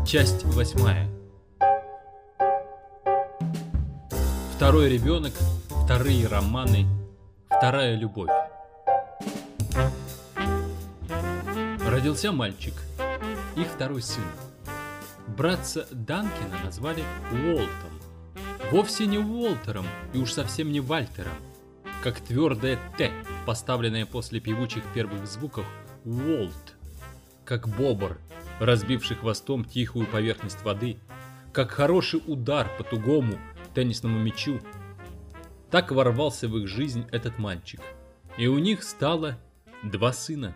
Часть 8. Второй ребенок, вторые романы, вторая любовь. Родился мальчик, их второй сын. Братца Данкина назвали Уолтом. Вовсе не Уолтером и уж совсем не Вальтером, как твердое «Т», поставленное после певучих первых звуков «Уолт», как бобр, разбивший хвостом тихую поверхность воды, как хороший удар по тугому теннисному мячу. Так ворвался в их жизнь этот мальчик, и у них стало два сына.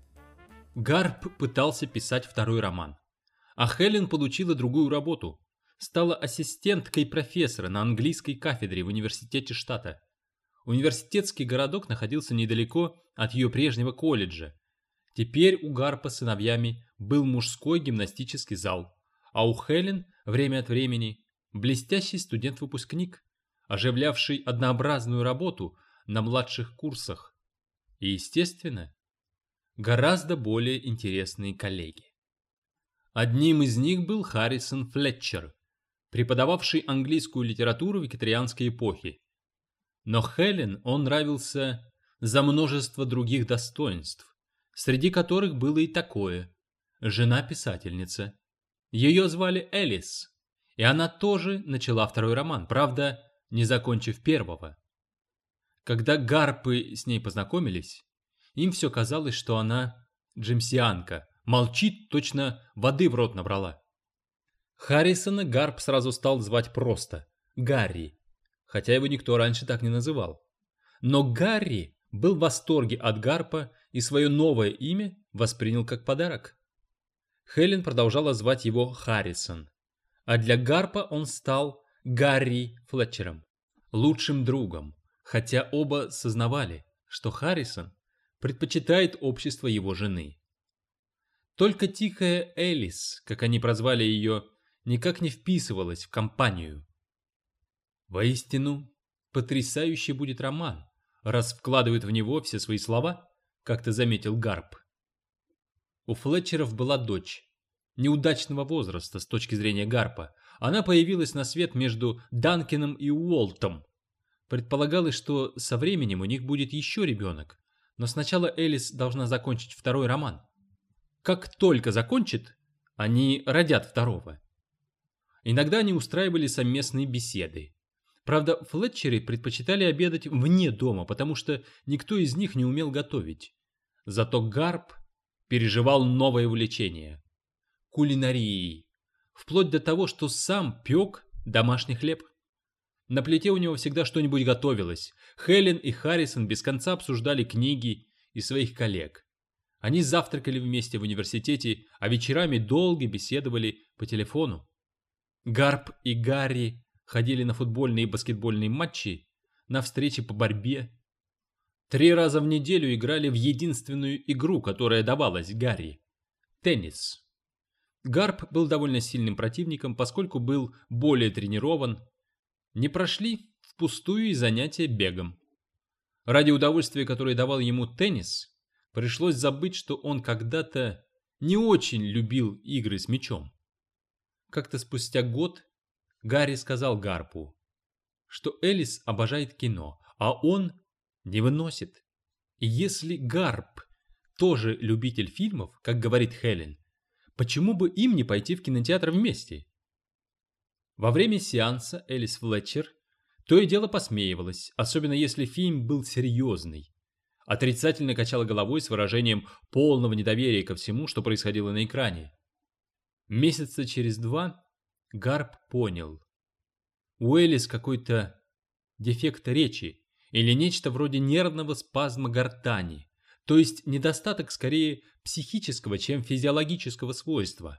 Гарп пытался писать второй роман, а Хелен получила другую работу, стала ассистенткой профессора на английской кафедре в университете штата. Университетский городок находился недалеко от ее прежнего колледжа. Теперь у Гарпа с сыновьями был мужской гимнастический зал, а у Хелен время от времени блестящий студент-выпускник, оживлявший однообразную работу на младших курсах. И, естественно, гораздо более интересные коллеги. Одним из них был Харрисон Флетчер, преподававший английскую литературу викторианской эпохи. Но Хелен он нравился за множество других достоинств, среди которых было и такое: жена-писательница. Ее звали Элис, и она тоже начала второй роман, правда, не закончив первого. Когда Гарпы с ней познакомились, им все казалось, что она джемсианка, молчит, точно воды в рот набрала. Харрисона Гарп сразу стал звать просто Гарри, хотя его никто раньше так не называл. Но Гарри был в восторге от Гарпа и свое новое имя воспринял как подарок. Хелен продолжала звать его Харрисон, а для Гарпа он стал Гарри Флетчером, лучшим другом, хотя оба сознавали, что Харрисон предпочитает общество его жены. Только тихая Элис, как они прозвали ее, никак не вписывалась в компанию. Воистину, потрясающий будет роман, раз вкладывает в него все свои слова, как-то заметил Гарп. У Флетчеров была дочь, неудачного возраста с точки зрения Гарпа. Она появилась на свет между Данкином и Уолтом. Предполагалось, что со временем у них будет еще ребенок, но сначала Элис должна закончить второй роман. Как только закончит, они родят второго. Иногда они устраивали совместные беседы. Правда, Флетчеры предпочитали обедать вне дома, потому что никто из них не умел готовить. Зато Гарп переживал новое увлечение – кулинарией, вплоть до того, что сам пек домашний хлеб. На плите у него всегда что-нибудь готовилось. Хелен и Харрисон без конца обсуждали книги и своих коллег. Они завтракали вместе в университете, а вечерами долго беседовали по телефону. Гарп и Гарри ходили на футбольные и баскетбольные матчи, на встречи по борьбе. 3 раза в неделю играли в единственную игру, которая давалась Гарри – теннис. Гарп был довольно сильным противником, поскольку был более тренирован. Не прошли впустую и занятия бегом. Ради удовольствия, которое давал ему теннис, пришлось забыть, что он когда-то не очень любил игры с мячом. Как-то спустя год Гарри сказал Гарпу, что Элис обожает кино, а он не выносит. И если Гарп тоже любитель фильмов, как говорит Хелен, почему бы им не пойти в кинотеатр вместе? Во время сеанса Элис Флетчер то и дело посмеивалась, особенно если фильм был серьезный. Отрицательно качала головой с выражением полного недоверия ко всему, что происходило на экране. Месяца через 2 Гарп понял. У Элис какой-то дефект речи или нечто вроде нервного спазма гортани, то есть недостаток скорее психического, чем физиологического свойства.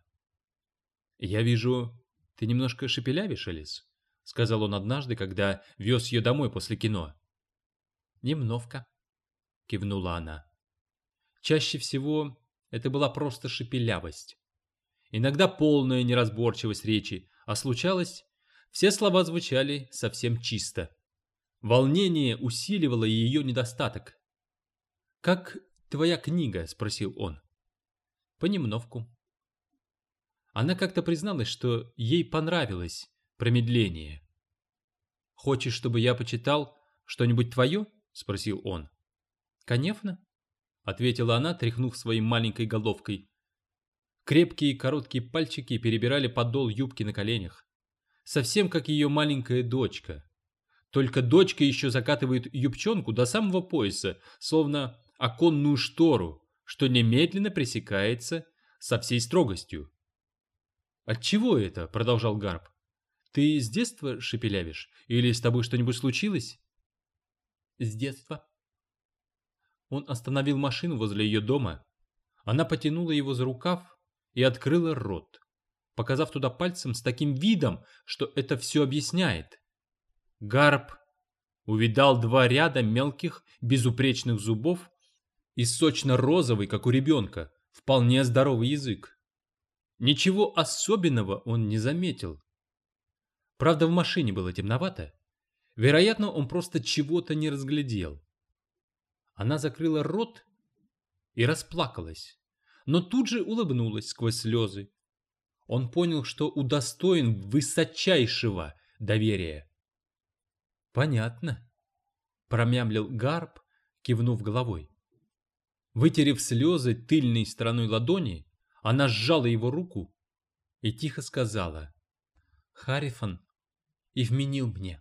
«Я вижу, ты немножко шепелявишь, Элис», — сказал он однажды, когда вез ее домой после кино. «Немножко», — кивнула она. Чаще всего это была просто шепелявость. Иногда полная неразборчивость речи, а случалось, все слова звучали совсем чисто. Волнение усиливало ее недостаток. «Как твоя книга?» — спросил он. «Понемножку». Она как-то призналась, что ей понравилось промедление. «Хочешь, чтобы я почитал что-нибудь твое?» — спросил он. «Конечно», — ответила она, тряхнув своей маленькой головкой. Крепкие короткие пальчики перебирали подол юбки на коленях. Совсем как ее маленькая дочка. Только дочка еще закатывает юбчонку до самого пояса, словно оконную штору, что немедленно пресекается со всей строгостью. «Отчего это?» — продолжал Гарп. «Ты с детства шепелявишь? Или с тобой что-нибудь случилось?» «С детства». Он остановил машину возле ее дома. Она потянула его за рукав и открыла рот, показав туда пальцем с таким видом, что это все объясняет. Гарп увидал 2 ряда мелких безупречных зубов и сочно-розовый, как у ребенка, вполне здоровый язык. Ничего особенного он не заметил. Правда, в машине было темновато. Вероятно, он просто чего-то не разглядел. Она закрыла рот и расплакалась, но тут же улыбнулась сквозь слезы. Он понял, что удостоен высочайшего доверия. «Понятно», — промямлил Гарп, кивнув головой. Вытерев слезы тыльной стороной ладони, она сжала его руку и тихо сказала: «Харифан и вменил мне».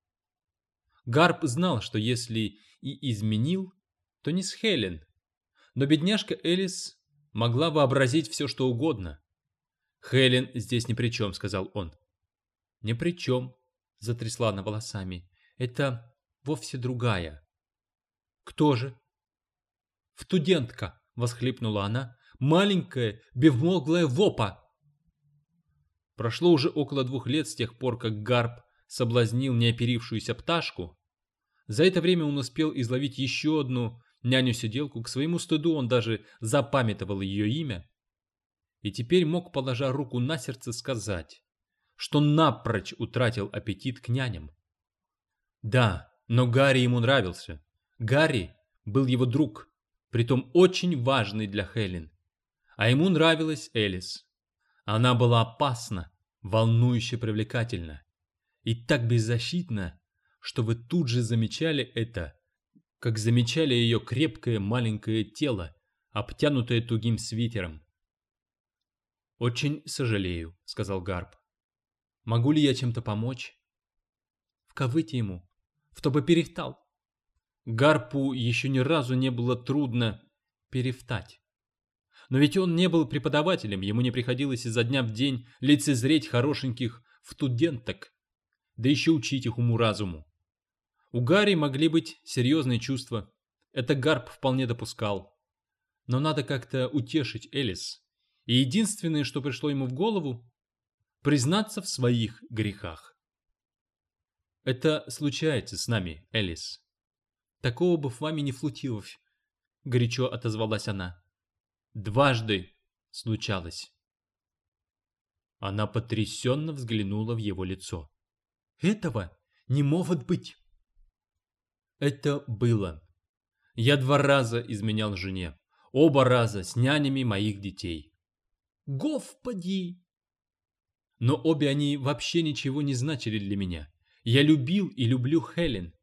Гарп знал, что если и изменил, то не с Хелен, но бедняжка Элис могла вообразить все, что угодно. «Хелен здесь ни при чем», — сказал он. «Ни при чем», — затрясла она волосами. «Это вовсе другая». «Кто же?» «Студентка», — восхлипнула она. «Маленькая, безмозглая вопа». Прошло уже около 2 лет с тех пор, как Гарп соблазнил неоперившуюся пташку. За это время он успел изловить еще одну няню-сиделку. К своему стыду он даже запамятовал ее имя. И теперь мог, положа руку на сердце, сказать, что напрочь утратил аппетит к няням. Да, но Гарри ему нравился. Гарри был его друг, притом очень важный для Хелен. А ему нравилась Элис. Она была опасна, волнующе привлекательна и так беззащитна, что вы тут же замечали это, как замечали ее крепкое маленькое тело, обтянутое тугим свитером. «Очень сожалею», — сказал Гарп. «Могу ли я чем-то помочь?» «Вковыйте ему, чтобы перевтал». Гарпу еще ни разу не было трудно перевтать. Но ведь он не был преподавателем, ему не приходилось изо дня в день лицезреть хорошеньких студенток, да еще учить их уму-разуму. У Гарри могли быть серьезные чувства, это Гарп вполне допускал. Но надо как-то утешить Элис, и единственное, что пришло ему в голову, признаться в своих грехах. «Это случается с нами, Элис. Такого бы в вами не флутилось», — горячо отозвалась она. «Дважды случалось». Она потрясенно взглянула в его лицо. «Этого не может быть». «Это было. Я 2 раза изменял жене. Оба раза с нянями моих детей». «Господи!» «Но обе они вообще ничего не значили для меня. Я любил и люблю Хелен.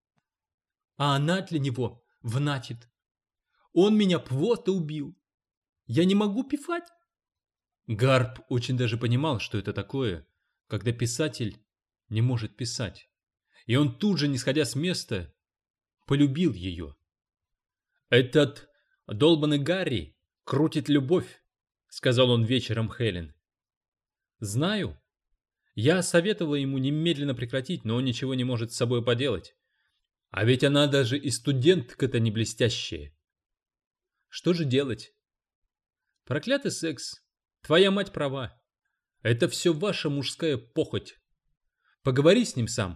А она для него внатит. Он меня просто убил. Я не могу писать». Гарп очень даже понимал, что это такое, когда писатель не может писать. И он тут же, не сходя с места, полюбил ее. «Этот долбанный Гарри крутит любовь», — сказал он вечером Хелен. «Знаю. Я советовала ему немедленно прекратить, но он ничего не может с собой поделать. А ведь она даже и студентка-то не блестящая. Что же делать? Проклятый секс. Твоя мать права. Это все ваша мужская похоть. Поговори с ним сам».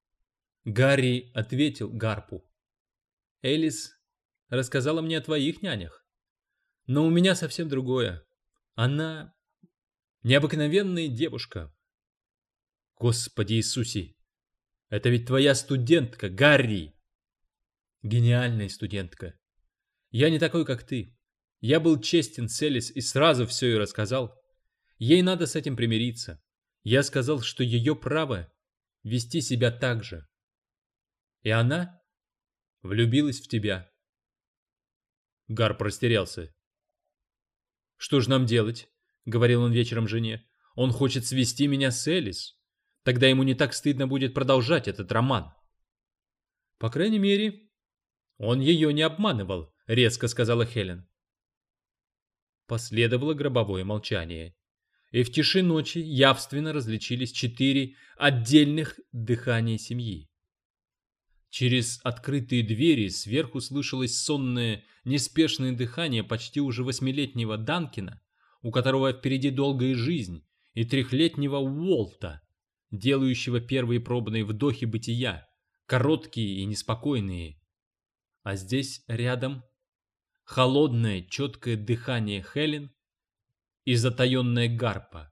Гарри ответил Гарпу. «Элис рассказала мне о твоих нянях. Но у меня совсем другое. Она необыкновенная девушка». «Господи Иисусе! Это ведь твоя студентка, Гарри!» «Гениальная студентка. Я не такой, как ты. Я был честен с Элис и сразу все ей рассказал. Ей надо с этим примириться. Я сказал, что ее право вести себя так же. И она влюбилась в тебя. Гарп растерялся. «Что же нам делать?» — говорил он вечером жене. «Он хочет свести меня с Элис. Тогда ему не так стыдно будет продолжать этот роман». «По крайней мере, он ее не обманывал», — резко сказала Хелен. Последовало гробовое молчание. И в тиши ночи явственно различились 4 отдельных дыхания семьи. Через открытые двери сверху слышалось сонное, неспешное дыхание почти уже 8-летнего Данкина, у которого впереди долгая жизнь, и 3-летнего Уолта, делающего первые пробные вдохи бытия, короткие и неспокойные. А здесь рядом холодное, четкое дыхание Хелен и затаенная Гарпа.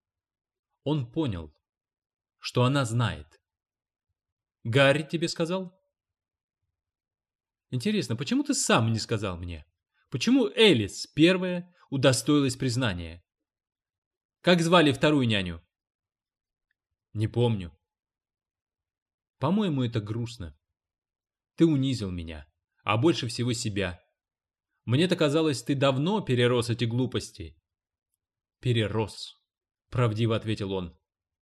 Он понял, что она знает. «Гарри тебе сказал?» «Интересно, почему ты сам не сказал мне? Почему Элис первая удостоилась признания? Как звали вторую няню?» «Не помню». «По-моему, это грустно. Ты унизил меня, а больше всего себя. Мне-то казалось, ты давно перерос эти глупости». «Перерос», — правдиво ответил он.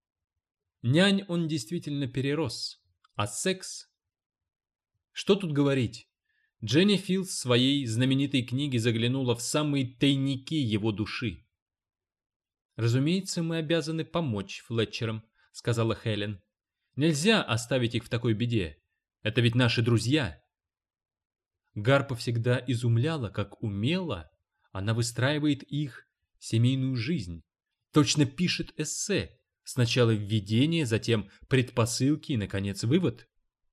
Нянь он действительно перерос. А секс? Что тут говорить? Дженни Филд в своей знаменитой книге заглянула в самые тайники его души. «Разумеется, мы обязаны помочь Флетчерам», — сказала Хелен. «Нельзя оставить их в такой беде. Это ведь наши друзья». Гарпа всегда изумляла, как умело она выстраивает их семейную жизнь. Точно пишет эссе. Сначала введение, затем предпосылки и, наконец, вывод.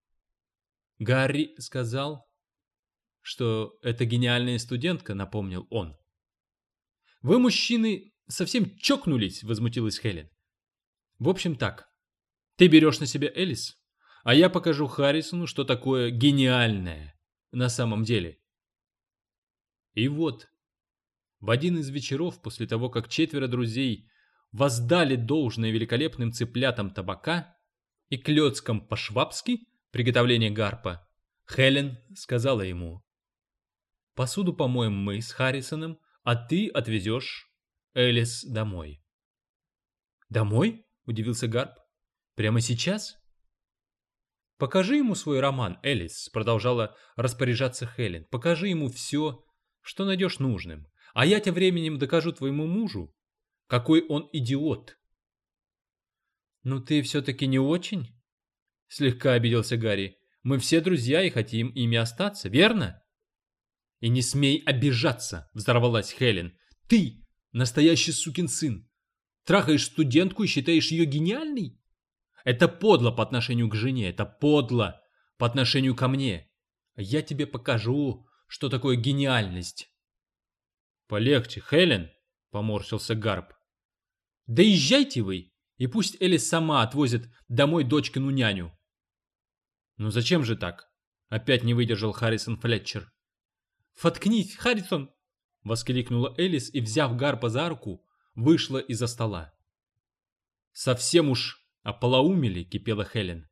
Гарри сказал, что это гениальная студентка, напомнил он. «Вы, мужчины, совсем чокнулись», — возмутилась Хелен. «В общем так, ты берешь на себя Элис, а я покажу Харрисону, что такое гениальное на самом деле». И вот, в один из вечеров после того, как 4 друзей воздали должное великолепным цыплятам табака и клёцкам по-швабски приготовление Гарпа, Хелен сказала ему: «Посуду помоем мы с Харрисоном, а ты отвезешь Элис домой». «Домой?» – удивился Гарп. «Прямо сейчас?» «Покажи ему свой роман, Элис», – продолжала распоряжаться Хелен. «Покажи ему все, что найдешь нужным, а я тем временем докажу твоему мужу, какой он идиот». «Ну ты все-таки не очень?» — слегка обиделся Гарри. «Мы все друзья и хотим ими остаться, верно?» «И не смей обижаться!» — взорвалась Хелен. «Ты настоящий сукин сын! Трахаешь студентку и считаешь ее гениальной? Это подло по отношению к жене, это подло по отношению ко мне. Я тебе покажу, что такое гениальность». «Полегче, Хелен!» — поморщился Гарп. «Да езжайте вы, и пусть Элис сама отвозит домой дочкину няню». «Ну зачем же так?» — опять не выдержал Харрисон Флетчер. «Фоткнись, Харрисон!» — воскликнула Элис и, взяв Гарпа за руку, вышла из-за стола. «Совсем уж ополоумели!» — кипела Хелен.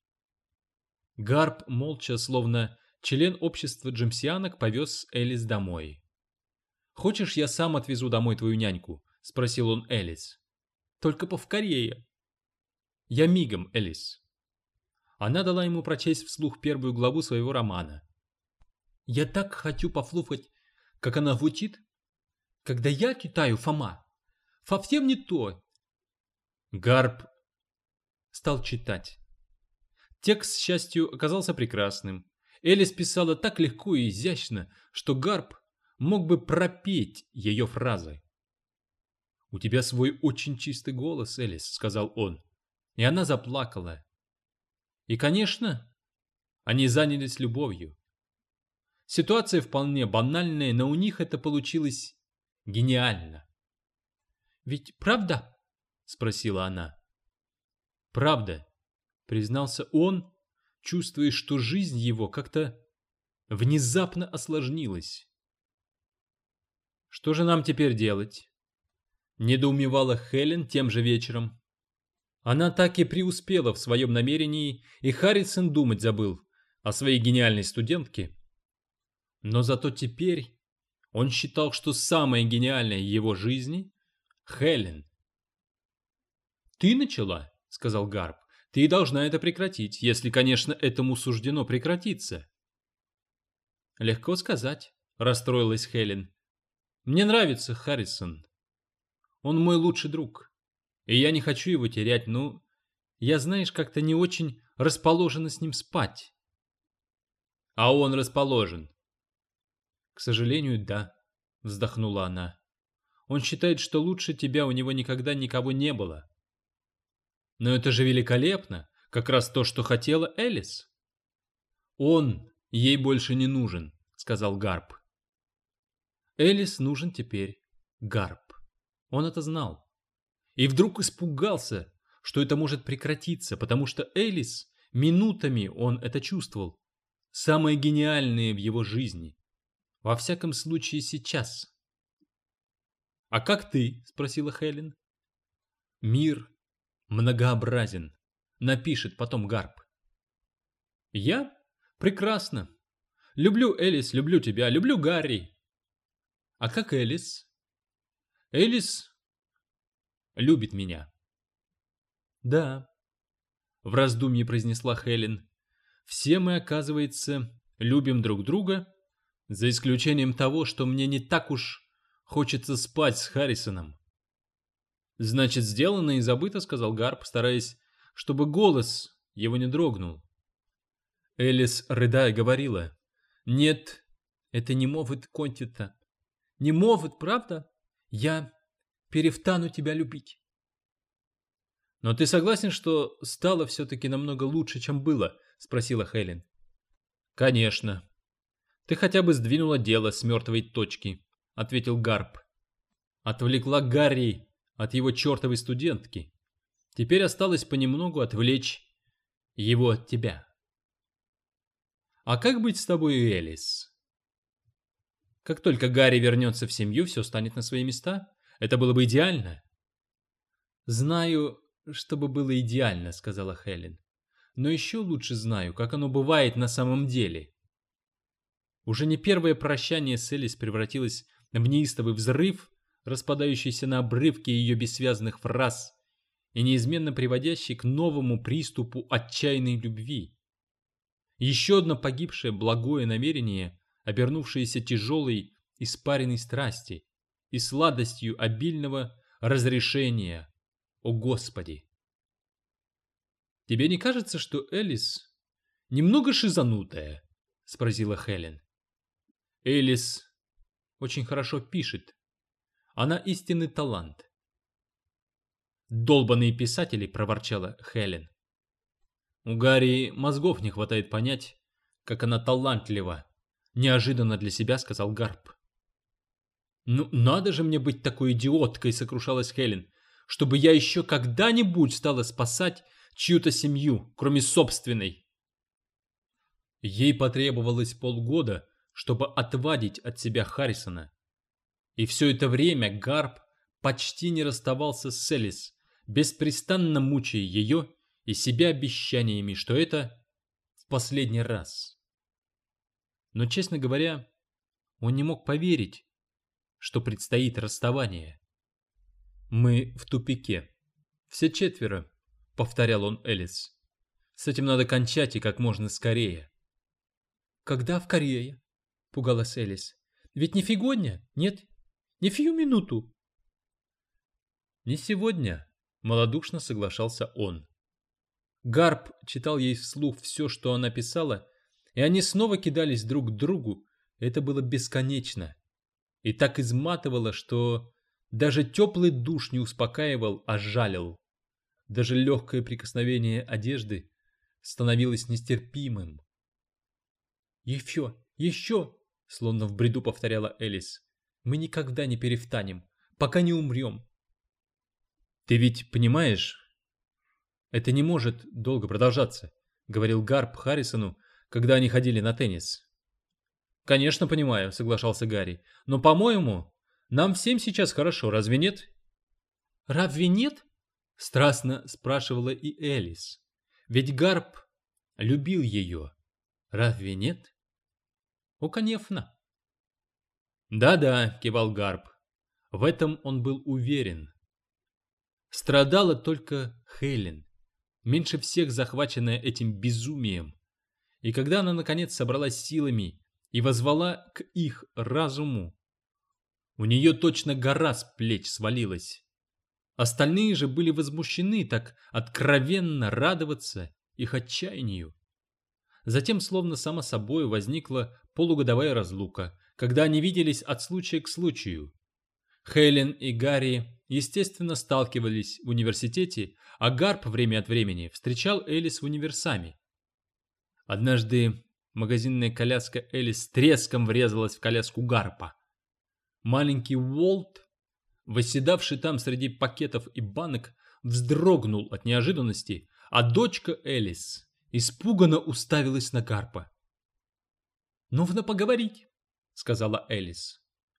Гарп молча, словно член общества джемсианок, повез Элис домой. «Хочешь, я сам отвезу домой твою няньку?» — спросил он Элис. «Только повкорее». «Я мигом, Элис». Она дала ему прочесть вслух 1 главу своего романа. «Я так хочу послушать, как она звучит, когда я читаю, Фома. Совсем не то». Гарп стал читать. Текст, к счастью, оказался прекрасным. Элис писала так легко и изящно, что Гарп мог бы пропеть ее фразы. «У тебя свой очень чистый голос, Элис», — сказал он. И она заплакала. И, конечно, они занялись любовью. Ситуация вполне банальная, но у них это получилось гениально. «Ведь правда?» — спросила она. «Правда», — признался он, чувствуя, что жизнь его как-то внезапно осложнилась. «Что же нам теперь делать?» Недоумевала Хелен тем же вечером. Она так и преуспела в своем намерении, и Харрисон думать забыл о своей гениальной студентке. Но зато теперь он считал, что самое гениальное в его жизни — Хелен. «Ты начала», — сказал Гарп. «Ты должна это прекратить, если, конечно, этому суждено прекратиться». «Легко сказать», — расстроилась Хелен. «Мне нравится Харрисон. Он мой лучший друг, и я не хочу его терять, но я, знаешь, как-то не очень расположена с ним спать». «А он расположен?» «К сожалению, да», — вздохнула она. «Он считает, что лучше тебя у него никогда никого не было». «Но это же великолепно, как раз то, что хотела Элис». «Он ей больше не нужен», — сказал Гарп. Элис нужен теперь Гарп. Он это знал. И вдруг испугался, что это может прекратиться, потому что Элис, минутами он это чувствовал, самое гениальное в его жизни. Во всяком случае сейчас. «А как ты?» — спросила Хелен. «Мир многообразен», — напишет потом Гарп. «Я? Прекрасно. Люблю Элис, люблю тебя, люблю Гарри». «А как Элис?» «Элис любит меня». «Да», — в раздумье произнесла Хелен. «Все мы, оказывается, любим друг друга, за исключением того, что мне не так уж хочется спать с Харрисоном». «Значит, сделано и забыто», — сказал Гарп, стараясь, чтобы голос его не дрогнул. Элис, рыдая, говорила: «Нет, это не может кончиться. Не может, правда? Я перестану тебя любить». «Но ты согласен, что стало все-таки намного лучше, чем было?» — спросила Хелен. «Конечно. Ты хотя бы сдвинула дело с мертвой точки», — ответил Гарп. «Отвлекла Гарри от его чертовой студентки. Теперь осталось понемногу отвлечь его от тебя». «А как быть с тобой, Элис?» «Как только Гарри вернется в семью, все станет на свои места. Это было бы идеально». «Знаю, чтобы было идеально», — сказала Хелен. «Но еще лучше знаю, как оно бывает на самом деле». Уже не первое прощание с Элис превратилось в неистовый взрыв, распадающийся на обрывки ее бессвязных фраз и неизменно приводящий к новому приступу отчаянной любви. Еще одно погибшее благое намерение, обернувшееся тяжелой испаренной страсти и сладостью обильного разрешения. О Господи! «Тебе не кажется, что Элис немного шизанутая?» — спросила Хелен. «Элис очень хорошо пишет. Она истинный талант». «Долбаные писатели!» — проворчала Хелен. «У Гарри мозгов не хватает понять, как она талантлива», — неожиданно для себя сказал Гарп. «Ну, надо же мне быть такой идиоткой!» — сокрушалась Хелен, «чтобы я еще когда-нибудь стала спасать чью-то семью, кроме собственной». Ей потребовалось полгода, чтобы отвадить от себя Харрисона. И все это время Гарп почти не расставался с Элис, беспрестанно мучая ее и себя обещаниями, что это в последний раз. Но, честно говоря, он не мог поверить, что предстоит расставание. «Мы в тупике. Все четверо», — повторял он Элис. «С этим надо кончать и как можно скорее». «Когда в Корее?» — пугалась Элис. «Ведь не фигоня, нет? Не фью минуту». «Не сегодня», — малодушно соглашался он. Гарп читал ей вслух все, что она писала, и они снова кидались друг к другу. Это было бесконечно. И так изматывало, что даже теплый душ не успокаивал, а жалил. Даже легкое прикосновение одежды становилось нестерпимым. «Еще, еще!» — словно в бреду повторяла Элис. «Мы никогда не перестанем, пока не умрем». «Ты ведь понимаешь, это не может долго продолжаться», — говорил Гарп Харрисону, когда они ходили на теннис. «Конечно, понимаю», — соглашался Гарри. «Но, по-моему, нам всем сейчас хорошо, разве нет? Разве нет? Страстно спрашивала и Элис. Ведь Гарп любил ее. Разве нет? О, конечно. Да-да, кивал Гарп. В этом он был уверен. Страдала только Хелен, меньше всех захваченная этим безумием. И когда она наконец собралась силами и воззвала к их разуму, у нее точно гора с плеч свалилась. Остальные же были возмущены так откровенно радоваться их отчаянию. Затем, словно само собой, возникла полугодовая разлука, когда они виделись от случая к случаю. Хелен и Гарри, естественно, сталкивались в университете, а Гарп время от времени встречал Элис в универсаме. Однажды магазинная коляска Элис с треском врезалась в коляску Гарпа. Маленький Уолт, восседавший там среди пакетов и банок, вздрогнул от неожиданности, а дочка Элис испуганно уставилась на Гарпа. «Нужно поговорить», — сказала Элис.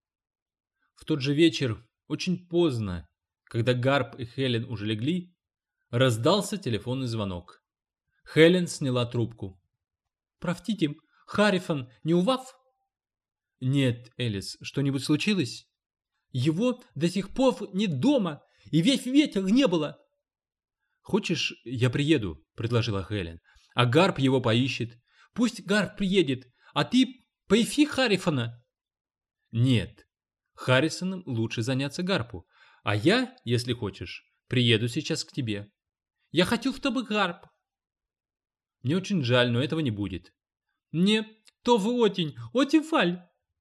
В тот же вечер, очень поздно, когда Гарп и Хелен уже легли, раздался телефонный звонок. Хелен сняла трубку. «Простите, Харрифон не у вас?» «Нет, Элис, что-нибудь случилось?» «Его до сих пор нет дома, и весь ветер не было». «Хочешь, я приеду?» – предложила Хелен. «А Гарп его поищет». «Пусть Гарп приедет, а ты поищи Харрифона». «Нет, Харрисоном лучше заняться Гарпу, а я, если хочешь, приеду сейчас к тебе». «Я хочу, чтобы Гарп». «Мне очень жаль, но этого не будет». «Мне тоже очень, очень жаль».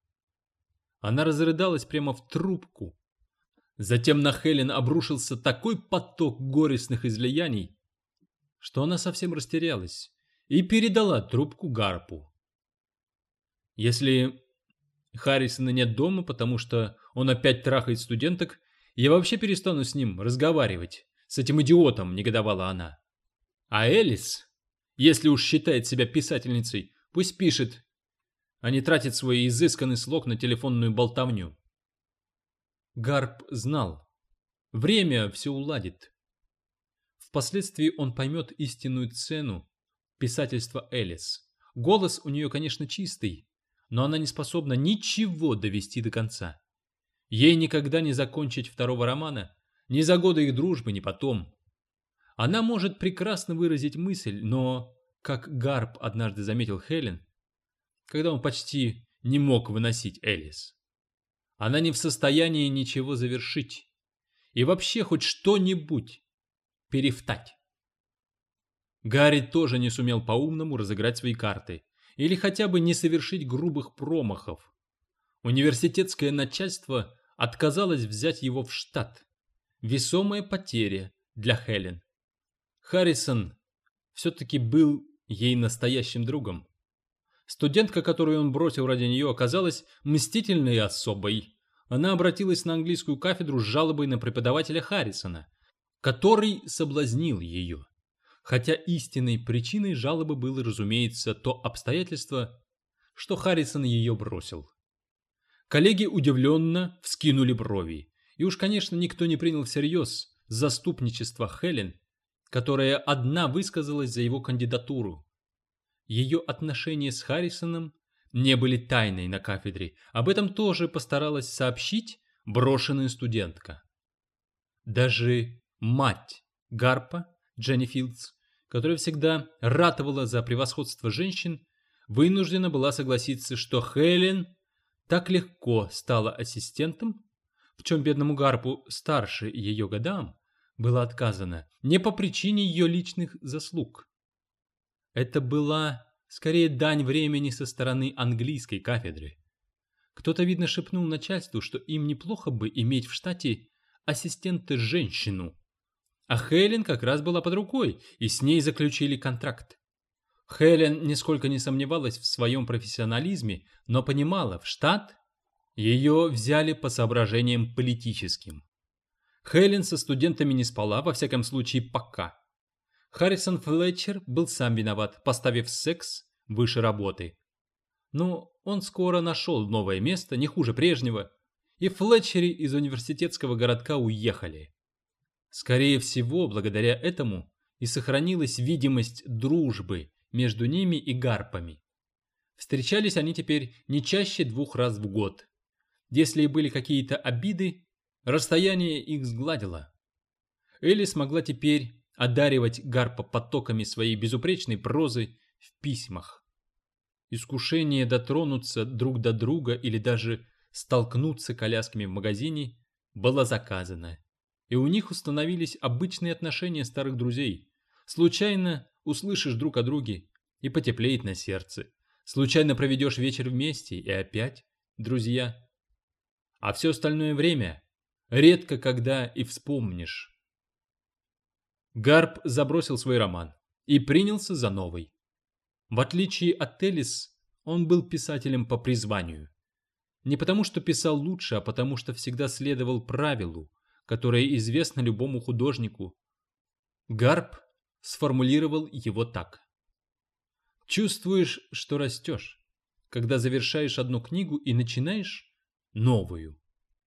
Она разрыдалась прямо в трубку. Затем на Хелен обрушился такой поток горестных излияний, что она совсем растерялась и передала трубку Гарпу. «Если Харрисона нет дома, потому что он опять трахает студенток, я вообще перестану с ним разговаривать, с этим идиотом», — негодовала она. «А Элис, если уж считает себя писательницей, пусть пишет, а не тратит свой изысканный слог на телефонную болтовню». Гарп знал, время все уладит. Впоследствии он поймет истинную цену писательства Элис. Голос у нее, конечно, чистый, но она не способна ничего довести до конца. Ей никогда не закончить второго романа, ни за годы их дружбы, ни потом. Она может прекрасно выразить мысль, но, как Гарп однажды заметил Хелен, когда он почти не мог выносить Элис, она не в состоянии ничего завершить и вообще хоть что-нибудь перевтать. Гарри тоже не сумел по-умному разыграть свои карты или хотя бы не совершить грубых промахов. Университетское начальство отказалось взять его в штат. Весомая потеря для Хелен. Харрисон все-таки был ей настоящим другом. Студентка, которую он бросил ради нее, оказалась мстительной особой. Она обратилась на английскую кафедру с жалобой на преподавателя Харрисона, который соблазнил ее. Хотя истинной причиной жалобы было, разумеется, то обстоятельство, что Харрисон ее бросил. Коллеги удивленно вскинули брови, и уж, конечно, никто не принял всерьез заступничество Хелен, которая одна высказалась за его кандидатуру. Ее отношения с Харрисоном не были тайной на кафедре, об этом тоже постаралась сообщить брошенная студентка. Даже мать Гарпа, Дженни Филдс, которая всегда ратовала за превосходство женщин, вынуждена была согласиться, что Хелен так легко стала ассистентом, в чем бедному Гарпу старше ее годам было отказано не по причине ее личных заслуг. Это была скорее дань времени со стороны английской кафедры. Кто-то, видно, шепнул начальству, что им неплохо бы иметь в штате ассистента-женщину. А Хелен как раз была под рукой, и с ней заключили контракт. Хелен нисколько не сомневалась в своем профессионализме, но понимала, в штат ее взяли по соображениям политическим. Хелен со студентами не спала, во всяком случае, пока. Харрисон Флетчер был сам виноват, поставив секс выше работы. Но он скоро нашел новое место, не хуже прежнего, и Флетчери из университетского городка уехали. Скорее всего, благодаря этому и сохранилась видимость дружбы между ними и гарпами. Встречались они теперь не чаще 2 раз в год. Если и были какие-то обиды, расстояние их сгладило. Элли смогла теперь одаривать гарпа потоками своей безупречной прозы в письмах. Искушение дотронуться друг до друга или даже столкнуться колясками в магазине было заказано. И у них установились обычные отношения старых друзей. Случайно услышишь друг о друге и потеплеет на сердце. Случайно проведешь вечер вместе и опять друзья. А все остальное время редко когда и вспомнишь. Гарп забросил свой роман и принялся за новый. В отличие от Элис, он был писателем по призванию. Не потому, что писал лучше, а потому, что всегда следовал правилу, которое известно любому художнику. Гарп сформулировал его так. Чувствуешь, что растешь, когда завершаешь одну книгу и начинаешь новую.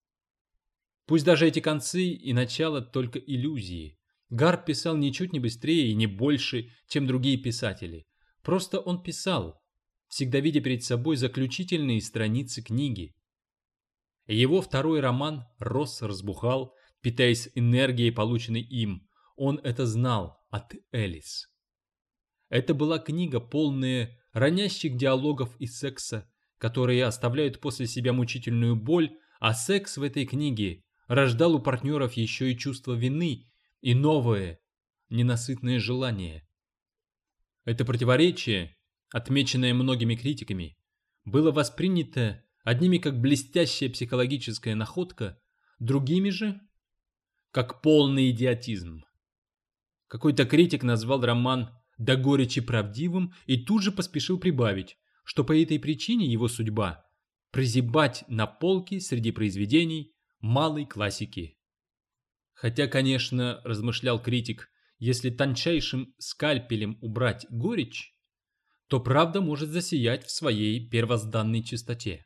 Пусть даже эти концы и начало только иллюзии. Гарп писал ничуть не быстрее и не больше, чем другие писатели. Просто он писал, всегда видя перед собой заключительные страницы книги. Его второй роман рос, разбухал, питаясь энергией, полученной им. Он это знал от Элис. Это была книга, полная ранящих диалогов и секса, которые оставляют после себя мучительную боль, а секс в этой книге рождал у партнеров еще и чувство вины и новое, ненасытное желание. Это противоречие, отмеченное многими критиками, было воспринято одними как блестящая психологическая находка, другими же как полный идиотизм. Какой-то критик назвал роман до горечи правдивым и тут же поспешил прибавить, что по этой причине его судьба – прозябать на полке среди произведений малой классики. Хотя, конечно, размышлял критик, если тончайшим скальпелем убрать горечь, то правда может засиять в своей первозданной чистоте.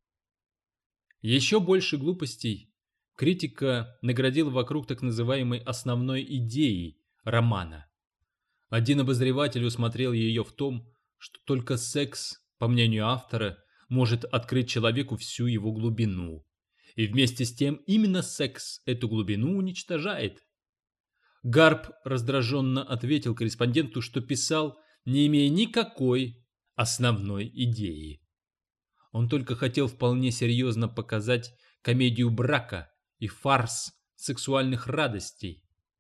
Еще больше глупостей критика наградила вокруг так называемой основной идеи романа. Один обозреватель усмотрел ее в том, что только секс, по мнению автора, может открыть человеку всю его глубину. И вместе с тем именно секс эту глубину уничтожает. Гарп раздраженно ответил корреспонденту, что писал, не имея никакой основной идеи. Он только хотел вполне серьезно показать комедию брака и фарс сексуальных радостей.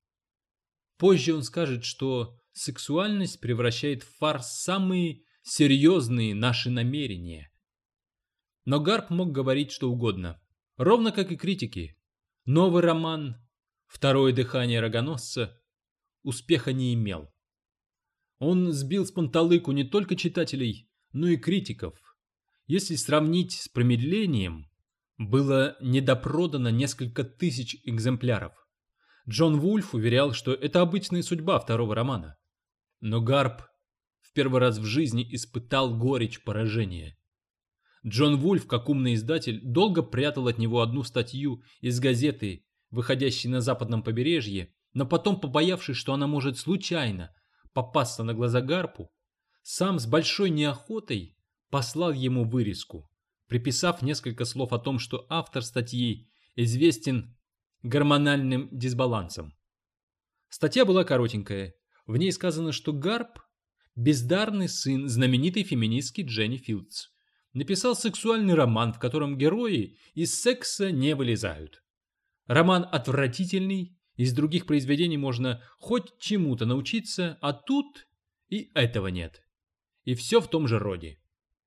Позже он скажет, что сексуальность превращает в фарс самые серьезные наши намерения. Но Гарп мог говорить что угодно, ровно как и критики. Новый роман «Второе дыхание рогоносца» успеха не имел. Он сбил с панталыку не только читателей, но и критиков. Если сравнить с «Промедлением», было недопродано несколько тысяч экземпляров. Джон Вульф уверял, что это обычная судьба второго романа. Но Гарп в первый раз в жизни испытал горечь поражения. Джон Вульф, как умный издатель, долго прятал от него одну статью из газеты, выходящей на западном побережье, но потом, побоявшись, что она может случайно попасться на глаза Гарпу, сам с большой неохотой послал ему вырезку, приписав несколько слов о том, что автор статьи известен гормональным дисбалансом. Статья была коротенькая. В ней сказано, что Гарп – бездарный сын знаменитой феминистки Дженни Филдс. Написал сексуальный роман, в котором герои из секса не вылезают. Роман отвратительный, из других произведений можно хоть чему-то научиться, а тут и этого нет. И все в том же роде.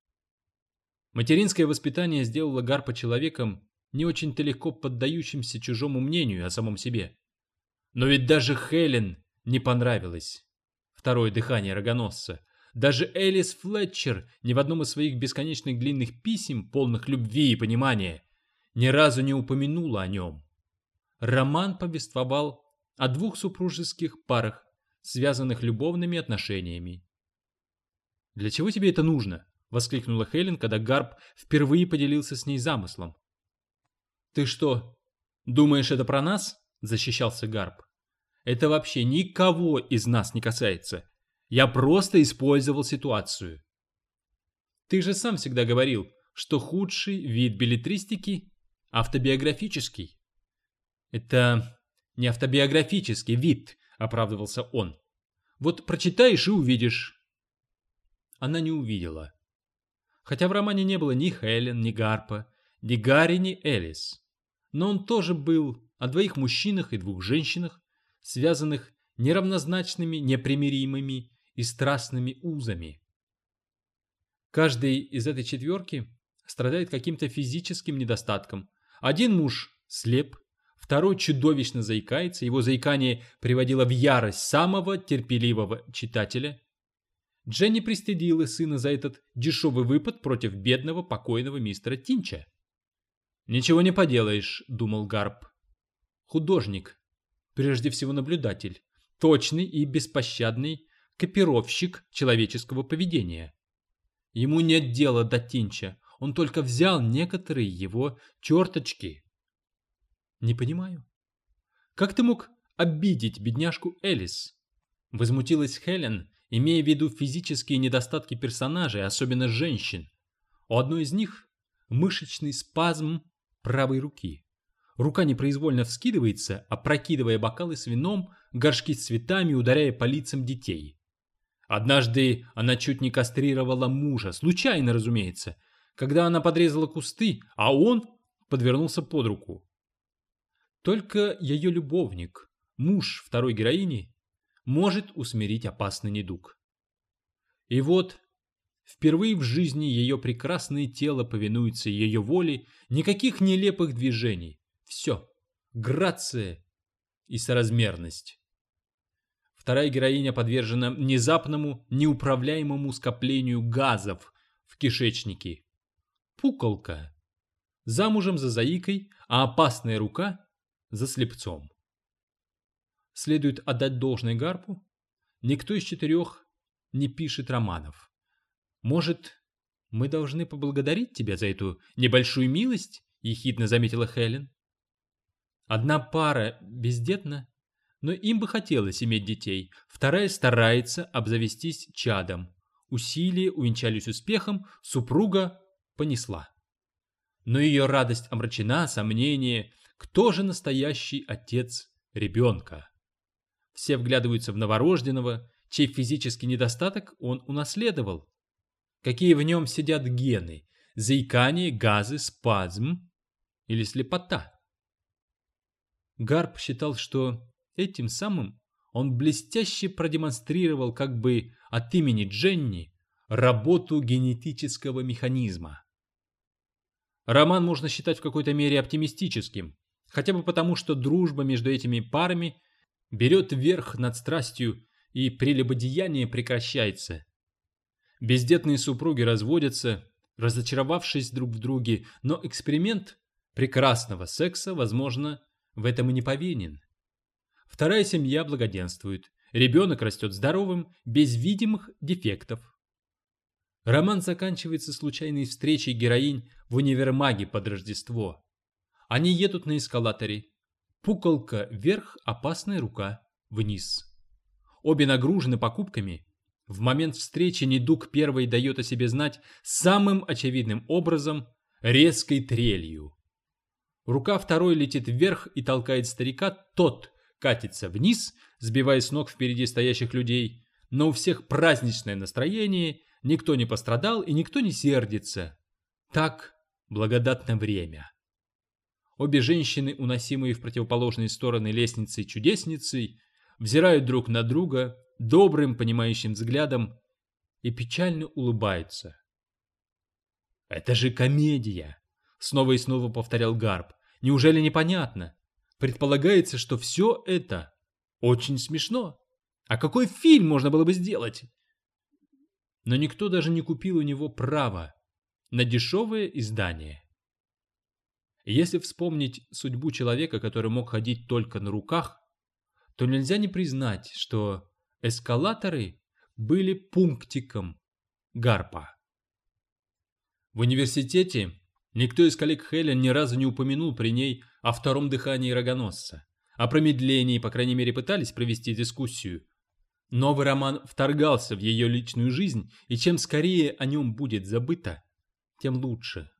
Материнское воспитание сделало Гарпа человеком, не очень-то легко поддающимся чужому мнению о самом себе. Но ведь даже Хелен не понравилось «Второе дыхание рогоносца». Даже Элис Флетчер ни в одном из своих бесконечных длинных писем, полных любви и понимания, ни разу не упомянула о нем. Роман повествовал о двух супружеских парах, связанных любовными отношениями. «Для чего тебе это нужно?» — воскликнула Хелен, когда Гарп впервые поделился с ней замыслом. «Ты что, думаешь, это про нас?» — защищался Гарп. Это вообще никого из нас не касается. Я просто использовал ситуацию. Ты же сам всегда говорил, что худший вид беллетристики – автобиографический. Это не автобиографический вид, оправдывался он. Вот прочитаешь и увидишь. Она не увидела. Хотя в романе не было ни Хелен, ни Гарпа, ни Гарри, ни Элис. Но он тоже был о двоих мужчинах и двух женщинах, связанных неравнозначными, непримиримыми и страстными узами. Каждый из этой четверки страдает каким-то физическим недостатком. Один муж слеп, второй чудовищно заикается, его заикание приводило в ярость самого терпеливого читателя. Дженни пристыдила сына за этот дешевый выпад против бедного покойного мистера Тинча. «Ничего не поделаешь», — думал Гарп. Художник, прежде всего наблюдатель, точный и беспощадный копировщик человеческого поведения. Ему нет дела до Тинча, он только взял некоторые его черточки. «Не понимаю. Как ты мог обидеть бедняжку Элис?» Возмутилась Хелен, имея в виду физические недостатки персонажей, особенно женщин. У одной из них мышечный спазм правой руки. Рука непроизвольно вскидывается, опрокидывая бокалы с вином, горшки с цветами, ударяя по лицам детей. Однажды она чуть не кастрировала мужа, случайно, разумеется, когда она подрезала кусты, а он подвернулся под руку. Только ее любовник, муж второй героини, может усмирить опасный недуг. И вот, впервые в жизни ее прекрасное тело повинуется ее воле, никаких нелепых движений. Все, грация и соразмерность. Вторая героиня подвержена внезапному, неуправляемому скоплению газов в кишечнике. Пуколка. Замужем за заикой, а опасная рука за слепцом. Следует отдать должное Гарпу. Никто из четырех не пишет романов. Может, мы должны поблагодарить тебя за эту небольшую милость? Ехидно заметила Хелен. Одна пара бездетна, но им бы хотелось иметь детей. Вторая старается обзавестись чадом. Усилия увенчались успехом, супруга понесла. Но ее радость омрачена, сомнение, кто же настоящий отец ребенка? Все вглядываются в новорожденного, чей физический недостаток он унаследовал. Какие в нем сидят гены? Заикание, газы, спазм или слепота? Гарп считал, что этим самым он блестяще продемонстрировал как бы от имени Дженни работу генетического механизма. Роман можно считать в какой-то мере оптимистическим, хотя бы потому, что дружба между этими парами берет верх над страстью, и прелюбодеяние прекращается. Бездетные супруги разводятся, разочаровавшись друг в друге, но эксперимент прекрасного секса, возможно, в этом и не повинен. Вторая семья благоденствует, ребенок растет здоровым, без видимых дефектов. Роман заканчивается случайной встречей героинь в универмаге под Рождество. Они едут на эскалаторе. Пуколка вверх, опасная рука вниз. Обе нагружены покупками. В момент встречи недуг первой дает о себе знать самым очевидным образом, резкой трелью. Рука второй летит вверх и толкает старика, тот катится вниз, сбивая с ног впереди стоящих людей, но у всех праздничное настроение, никто не пострадал и никто не сердится. Так благодатно время. Обе женщины, уносимые в противоположные стороны лестницей-чудесницей, взирают друг на друга добрым, понимающим взглядом и печально улыбаются. «Это же комедия!» — снова и снова повторял Гарп. «Неужели непонятно? Предполагается, что все это очень смешно. А какой фильм можно было бы сделать?» Но никто даже не купил у него права на дешевое издание. Если вспомнить судьбу человека, который мог ходить только на руках, то нельзя не признать, что эскалаторы были пунктиком Гарпа. В университете никто из коллег Хелен ни разу не упомянул при ней о втором дыхании рогоносца. О промедлении, по крайней мере, пытались провести дискуссию. Новый роман вторгался в ее личную жизнь, и чем скорее о нем будет забыто, тем лучше.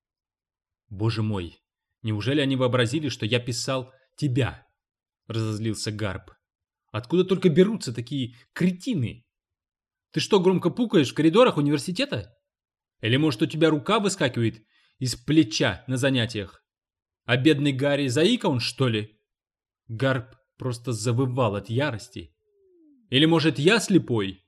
«Боже мой, неужели они вообразили, что я писал тебя?» — разозлился Гарп. «Откуда только берутся такие кретины? Ты что, громко пукаешь в коридорах университета? Или, может, у тебя рука выскакивает из плеча на занятиях? А бедный Гарри заика он, что ли?» Гарп просто завывал от ярости. «Или, может, я слепой?»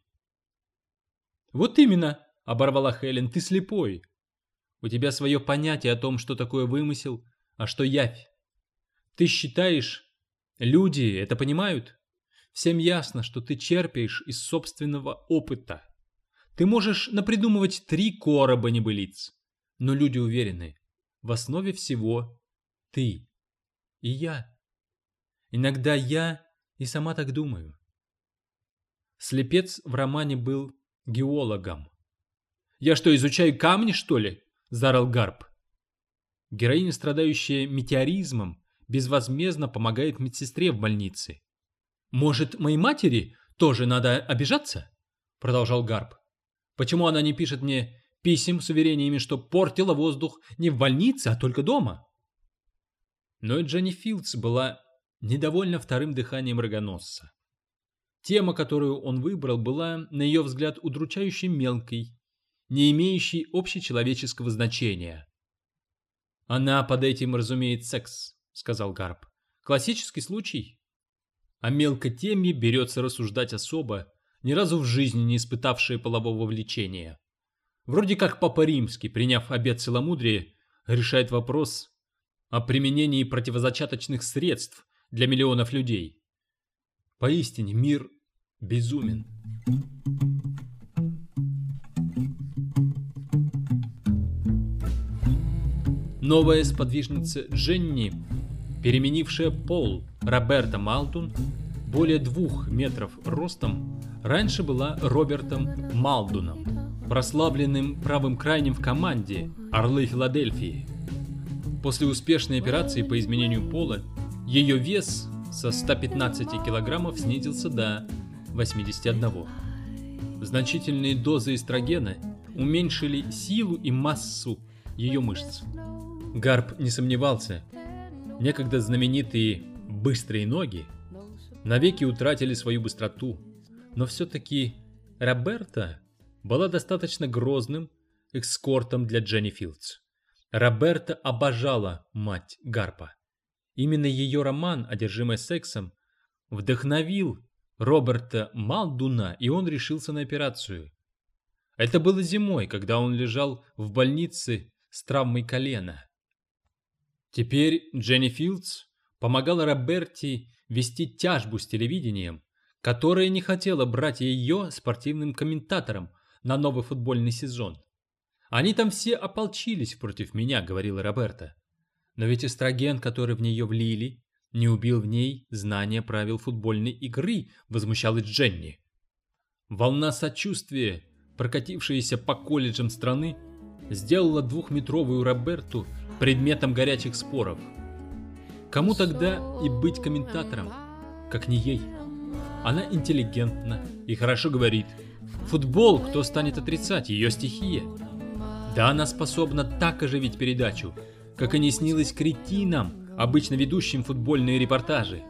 «Вот именно», — оборвала Хелен, — «ты слепой. У тебя свое понятие о том, что такое вымысел, а что явь. Ты считаешь, люди это понимают? Всем ясно, что ты черпаешь из собственного опыта. Ты можешь напридумывать 3 короба небылиц, но люди уверены, в основе всего ты и я. Иногда я и сама так думаю». Слепец в романе был геологом. «Я что, изучаю камни, что ли?» – заорал Гарп. Героиня, страдающая метеоризмом, безвозмездно помогает медсестре в больнице. «Может, моей матери тоже надо обижаться?» – продолжал Гарп. «Почему она не пишет мне писем с уверениями, что портила воздух не в больнице, а только дома?» Но и Дженни Филдс была недовольна вторым дыханием рогоносца. Тема, которую он выбрал, была, на ее взгляд, удручающе мелкой, не имеющей общечеловеческого значения. «Она под этим разумеет секс», — сказал Гарп. «Классический случай. О мелкой теме берется рассуждать особо, ни разу в жизни не испытавшая полового влечения. Вроде как Папа Римский, приняв обет целомудрия, решает вопрос о применении противозачаточных средств для миллионов людей. Поистине мир безумен». Новая сподвижница Дженни, переменившая пол Роберта Малдун, более 2 метров ростом, раньше была Робертом Малдуном, прославленным правым крайним в команде «Орлы Филадельфии». После успешной операции по изменению пола ее вес со 115 килограммов снизился до 81. Значительные дозы эстрогена уменьшили силу и массу ее мышц. Гарп не сомневался. Некогда знаменитые «быстрые ноги» навеки утратили свою быстроту, но все-таки Роберта была достаточно грозным эскортом для Дженни Филдс. Роберта обожала мать Гарпа. Именно ее роман «Одержимая сексом» вдохновил Роберта Малдуна, и он решился на операцию. Это было зимой, когда он лежал в больнице с травмой колена. Теперь Дженни Филдс помогала Роберте вести тяжбу с телевидением, которое не хотело брать ее спортивным комментатором на новый футбольный сезон. «Они там все ополчились против меня», — говорила Роберта. «Но ведь эстроген, который в нее влили, не убил в ней знания правил футбольной игры», — возмущалась Дженни. Волна сочувствия, прокатившаяся по колледжам страны, сделала 2-метровую Роберту предметом горячих споров. Кому тогда и быть комментатором, как не ей? Она интеллигентна и хорошо говорит. Футбол, кто станет отрицать, ее стихия. Да она способна так оживить передачу, как и не снилось кретинам, обычно ведущим футбольные репортажи.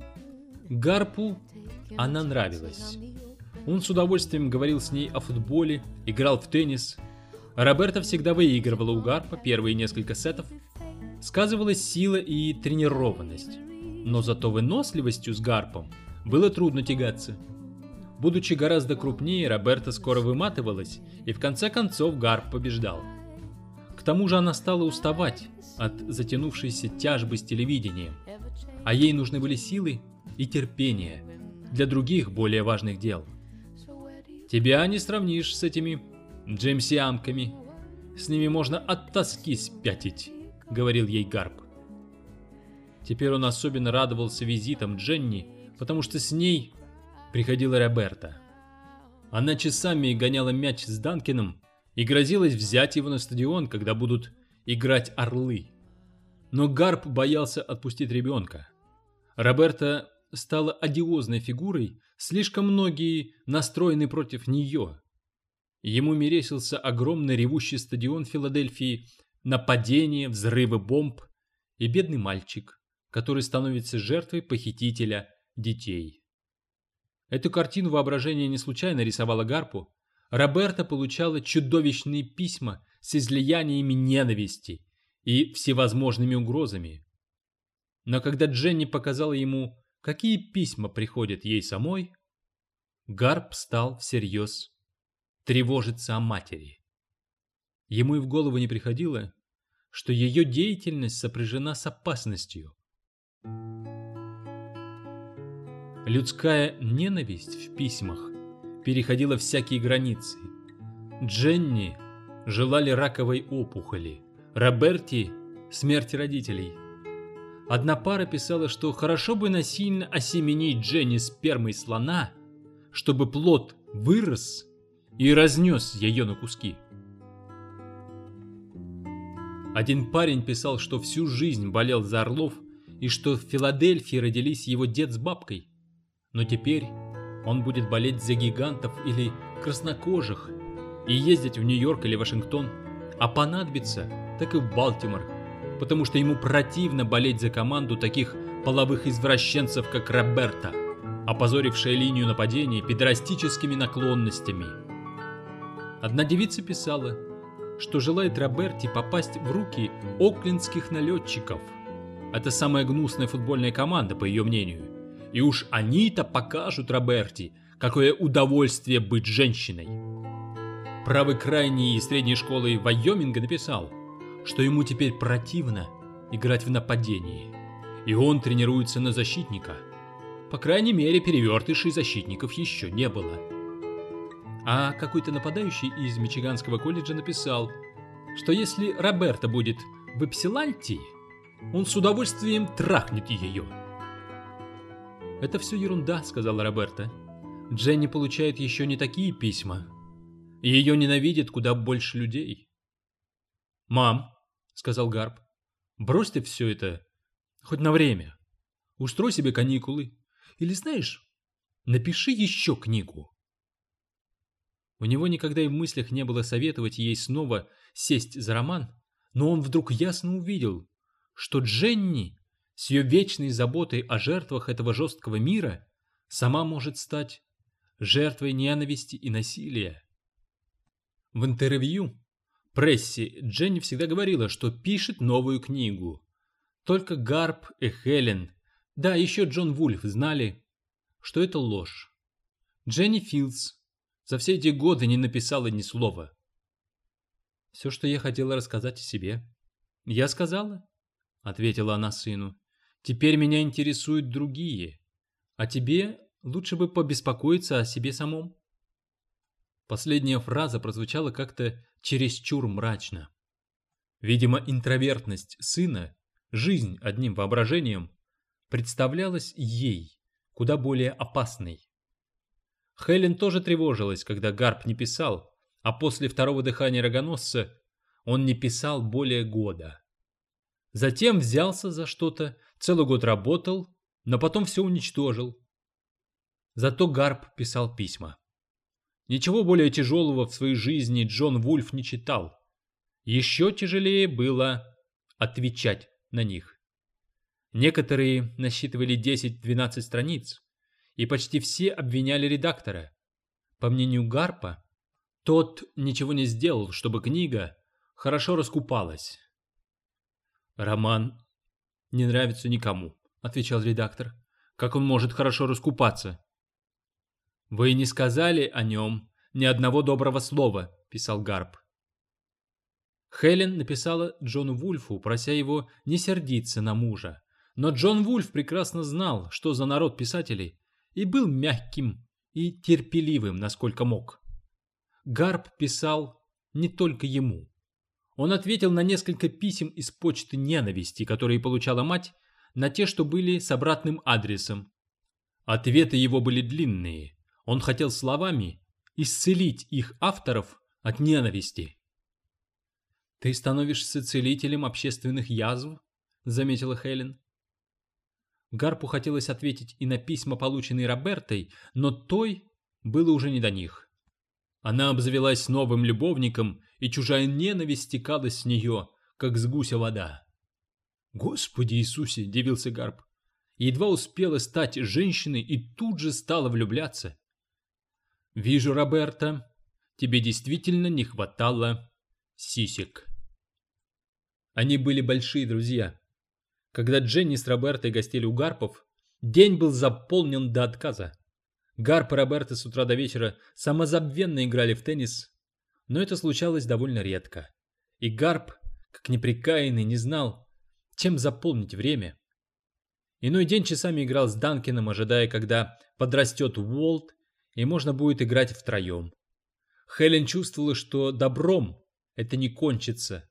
Гарпу она нравилась. Он с удовольствием говорил с ней о футболе, играл в теннис. Роберта всегда выигрывала у Гарпа первые несколько сетов. Сказывалась сила и тренированность. Но зато выносливостью с Гарпом было трудно тягаться. Будучи гораздо крупнее, Роберта скоро выматывалась, и в конце концов Гарп побеждал. К тому же она стала уставать от затянувшейся тяжбы с телевидением, а ей нужны были силы и терпение для других более важных дел. «Тебя не сравнишь с этими джемсианками, с ними можно от тоски спятить», — говорил ей Гарп. Теперь он особенно радовался визитам Дженни, потому что с ней приходила Роберта. Она часами гоняла мяч с Данкином и грозилась взять его на стадион, когда будут играть орлы. Но Гарп боялся отпустить ребенка. Роберта стала одиозной фигурой, слишком многие настроены против нее. Ему мерещился огромный ревущий стадион Филадельфии, нападения, взрывы бомб и бедный мальчик, который становится жертвой похитителя детей. Эту картину воображение не случайно рисовало Гарпу. Роберта получала чудовищные письма с излияниями ненависти и всевозможными угрозами. Но когда Дженни показала ему, какие письма приходят ей самой, Гарп стал всерьез тревожиться о матери. Ему и в голову не приходило, что ее деятельность сопряжена с опасностью. Людская ненависть в письмах переходила всякие границы. Дженни желали раковой опухоли, Роберти – смерти родителей. Одна пара писала, что хорошо бы насильно осеменить Дженни спермой слона, чтобы плод вырос и разнес ее на куски. Один парень писал, что всю жизнь болел за орлов и что в Филадельфии родились его дед с бабкой. Но теперь он будет болеть за гигантов или краснокожих и ездить в Нью-Йорк или Вашингтон, а понадобится, так и в Балтимор, потому что ему противно болеть за команду таких половых извращенцев, как Роберта, опозорившая линию нападения педерастическими наклонностями. Одна девица писала, что желает Роберти попасть в руки оклендских налетчиков. Это самая гнусная футбольная команда, по ее мнению. И уж они-то покажут Роберти, какое удовольствие быть женщиной. Правый крайний из средней школы Вайоминга написал, что ему теперь противно играть в нападении, и он тренируется на защитника. По крайней мере, перевертышей защитников еще не было. А какой-то нападающий из Мичиганского колледжа написал, что если Роберта будет в Эпсиланти, он с удовольствием трахнет ее. «Это все ерунда», — сказала Роберта. «Дженни получает еще не такие письма. Ее ненавидят куда больше людей». «Мам», — сказал Гарп, — «брось ты все это хоть на время. Устрой себе каникулы. Или, знаешь, напиши еще книгу». У него никогда и в мыслях не было советовать ей снова сесть за роман, но он вдруг ясно увидел, что Дженни с ее вечной заботой о жертвах этого жесткого мира сама может стать жертвой ненависти и насилия. В интервью прессе Дженни всегда говорила, что пишет новую книгу. Только Гарп и Хелен, да еще Джон Вульф знали, что это ложь. Дженни Филдс за все эти годы не написала ни слова. «Все, что я хотела рассказать о себе, я сказала», — ответила она сыну. «Теперь меня интересуют другие, а тебе лучше бы побеспокоиться о себе самом». Последняя фраза прозвучала как-то чересчур мрачно. Видимо, интровертность сына, жизнь одним воображением, представлялась ей куда более опасной. Хелен тоже тревожилась, когда Гарп не писал, а после второго дыхания рогоносца он не писал более года. Затем взялся за что-то, целый год работал, но потом все уничтожил. Зато Гарп писал письма. Ничего более тяжелого в своей жизни Джон Вульф не читал. Еще тяжелее было отвечать на них. Некоторые насчитывали 10-12 страниц, и почти все обвиняли редактора. По мнению Гарпа, тот ничего не сделал, чтобы книга хорошо раскупалась. «Роман не нравится никому», — отвечал редактор. «Как он может хорошо раскупаться?» «Вы не сказали о нем ни одного доброго слова», — писал Гарп. Хелен написала Джону Вульфу, прося его не сердиться на мужа. Но Джон Вульф прекрасно знал, что за народ писателей, и был мягким и терпеливым, насколько мог. Гарп писал не только ему. Он ответил на несколько писем из почты ненависти, которые получала мать, на те, что были с обратным адресом. Ответы его были длинные. Он хотел словами исцелить их авторов от ненависти. «Ты становишься целителем общественных язв», — заметила Хелен. Гарпу хотелось ответить и на письма, полученные Робертой, но той было уже не до них. Она обзавелась новым любовником, и чужая ненависть стекала с нее, как с гуся вода. «Господи Иисусе!» – дивился Гарп. Едва успела стать женщиной и тут же стала влюбляться. «Вижу, Роберта, тебе действительно не хватало сисек». Они были большие друзья. Когда Дженни с Робертой гостили у Гарпов, день был заполнен до отказа. Гарп и Роберта с утра до вечера самозабвенно играли в теннис, но это случалось довольно редко. И Гарп, как непрекаянный, не знал, чем заполнить время. Иной день часами играл с Данкином, ожидая, когда подрастет Уолт, и можно будет играть втроем. Хелен чувствовала, что добром это не кончится.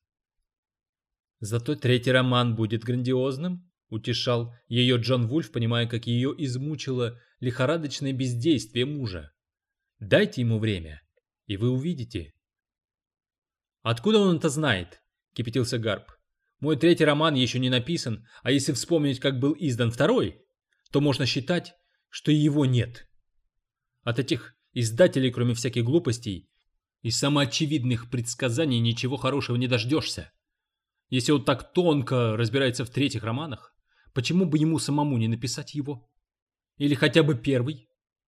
«Зато третий роман будет грандиозным», — утешал ее Джон Вульф, понимая, как ее измучило лихорадочное бездействие мужа. «Дайте ему время, и вы увидите». «Откуда он это знает?» — кипятился Гарп. «Мой третий роман еще не написан, а если вспомнить, как был издан второй, то можно считать, что и его нет. От этих издателей, кроме всяких глупостей и самоочевидных предсказаний, ничего хорошего не дождешься. Если он так тонко разбирается в третьих романах, почему бы ему самому не написать его? Или хотя бы первый?»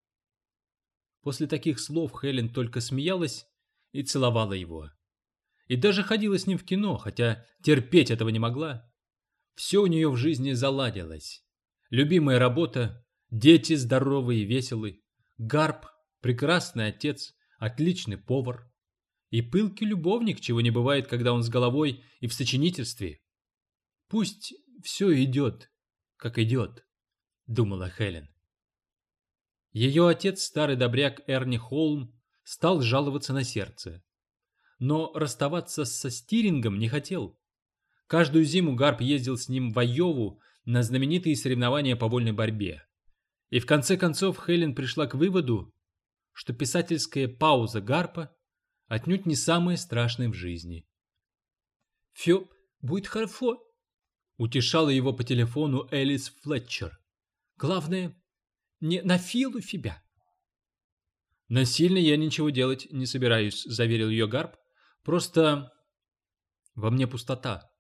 После таких слов Хелен только смеялась и целовала его. И даже ходила с ним в кино, хотя терпеть этого не могла. Все у нее в жизни заладилось. Любимая работа, дети здоровые и веселые, Гарп, прекрасный отец, отличный повар. И пылкий любовник, чего не бывает, когда он с головой и в сочинительстве. «Пусть все идет, как идет», — думала Хелен. Ее отец, старый добряк Эрни Холм, стал жаловаться на сердце. Но расставаться со Стирингом не хотел. Каждую зиму Гарп ездил с ним в Айову на знаменитые соревнования по вольной борьбе. И в конце концов Хелен пришла к выводу, что писательская пауза Гарпа отнюдь не самое страшное в жизни. «Все будет хорошо», — утешала его по телефону Элис Флетчер. «Главное, не насилуй себя». «Насильно я ничего делать не собираюсь», — заверил ее Гарп. «Просто во мне пустота».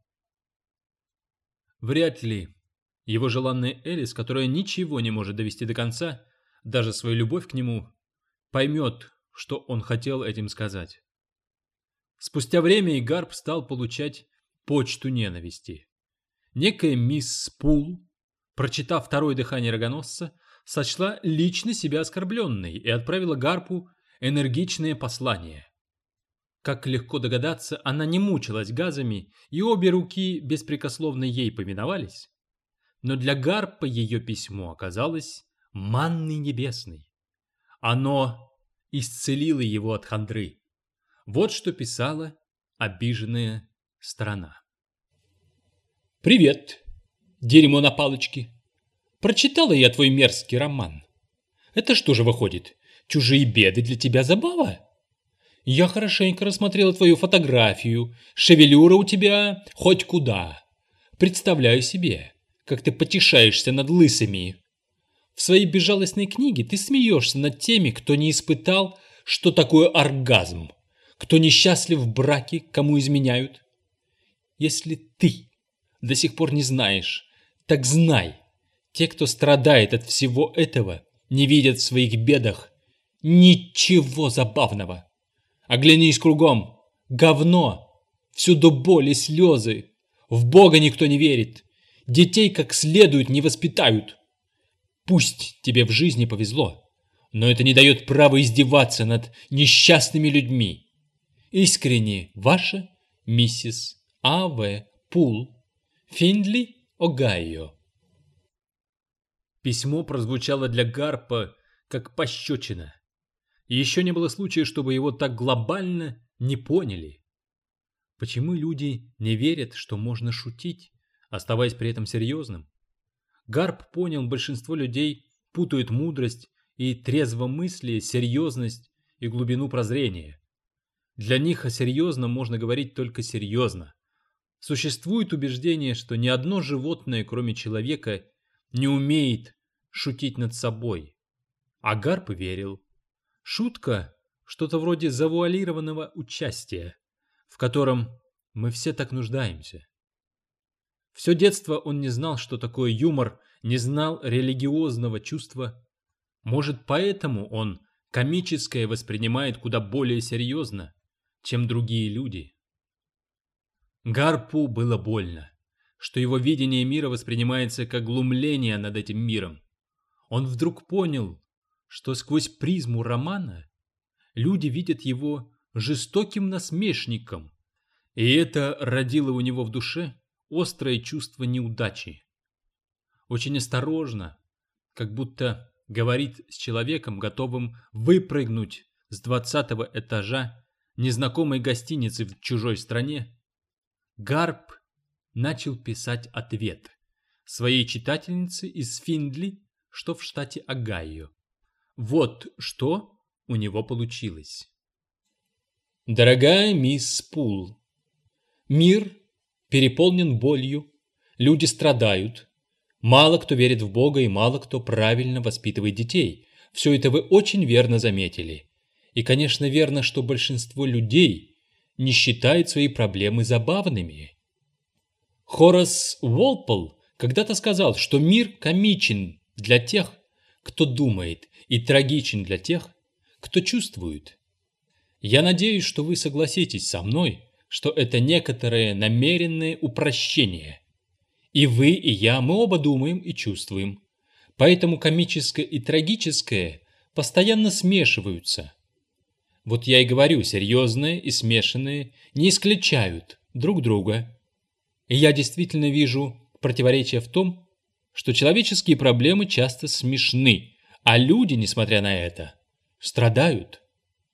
Вряд ли его желанная Элис, которая ничего не может довести до конца, даже свою любовь к нему, поймет, что он хотел этим сказать. Спустя время и Гарп стал получать почту ненависти. Некая мисс Пул, прочитав «Второе дыхание рогоносца», сочла лично себя оскорбленной и отправила Гарпу энергичное послание. Как легко догадаться, она не мучилась газами, и обе руки беспрекословно ей повиновались. Но для Гарпа ее письмо оказалось манной небесной. Оно исцелило его от хандры. Вот что писала обиженная сторона. «Привет, дерьмо на палочке. Прочитала я твой мерзкий роман. Это что же выходит, чужие беды для тебя забава? Я хорошенько рассмотрела твою фотографию, шевелюра у тебя хоть куда. Представляю себе, как ты потешаешься над лысыми. В своей безжалостной книге ты смеешься над теми, кто не испытал, что такое оргазм, кто несчастлив в браке, кому изменяют. Если ты до сих пор не знаешь, так знай, те, кто страдает от всего этого, не видят в своих бедах ничего забавного. Оглянись кругом. Говно. Всюду боль и слезы. В Бога никто не верит. Детей как следует не воспитают. Пусть тебе в жизни повезло, но это не дает права издеваться над несчастными людьми. Искренне ваша миссис А.В. Пул, Финдли, Огайо. Письмо прозвучало для Гарпа как пощечина. Еще не было случая, чтобы его так глобально не поняли. Почему люди не верят, что можно шутить, оставаясь при этом серьезным? Гарп понял, большинство людей путают мудрость и трезвомыслие, серьезность и глубину прозрения. Для них о серьезном можно говорить только серьезно. Существует убеждение, что ни одно животное, кроме человека, не умеет шутить над собой. А Гарп верил. Шутка – что-то вроде завуалированного участия, в котором мы все так нуждаемся. Все детство он не знал, что такое юмор, не знал религиозного чувства. Может, поэтому он комическое воспринимает куда более серьезно, чем другие люди. Гарпу было больно, что его видение мира воспринимается как глумление над этим миром. Он вдруг понял, что сквозь призму романа люди видят его жестоким насмешником, и это родило у него в душе острое чувство неудачи. Очень осторожно, как будто говорит с человеком, готовым выпрыгнуть с 20-го этажа незнакомой гостиницы в чужой стране, Гарп начал писать ответ своей читательнице из Финдли, что в штате Огайо. Вот что у него получилось. Дорогая мисс Пул, мир переполнен болью, люди страдают, мало кто верит в Бога и мало кто правильно воспитывает детей. Все это вы очень верно заметили. И, конечно, верно, что большинство людей не считает свои проблемы забавными. Хорас Уолпол когда-то сказал, что мир комичен для тех, кто думает, и трагичен для тех, кто чувствует. Я надеюсь, что вы согласитесь со мной, что это некоторое намеренное упрощение. И вы, и я, мы оба думаем и чувствуем. Поэтому комическое и трагическое постоянно смешиваются. Вот я и говорю, серьезное и смешанное не исключают друг друга. И я действительно вижу противоречие в том, что человеческие проблемы часто смешны, а люди, несмотря на это, страдают.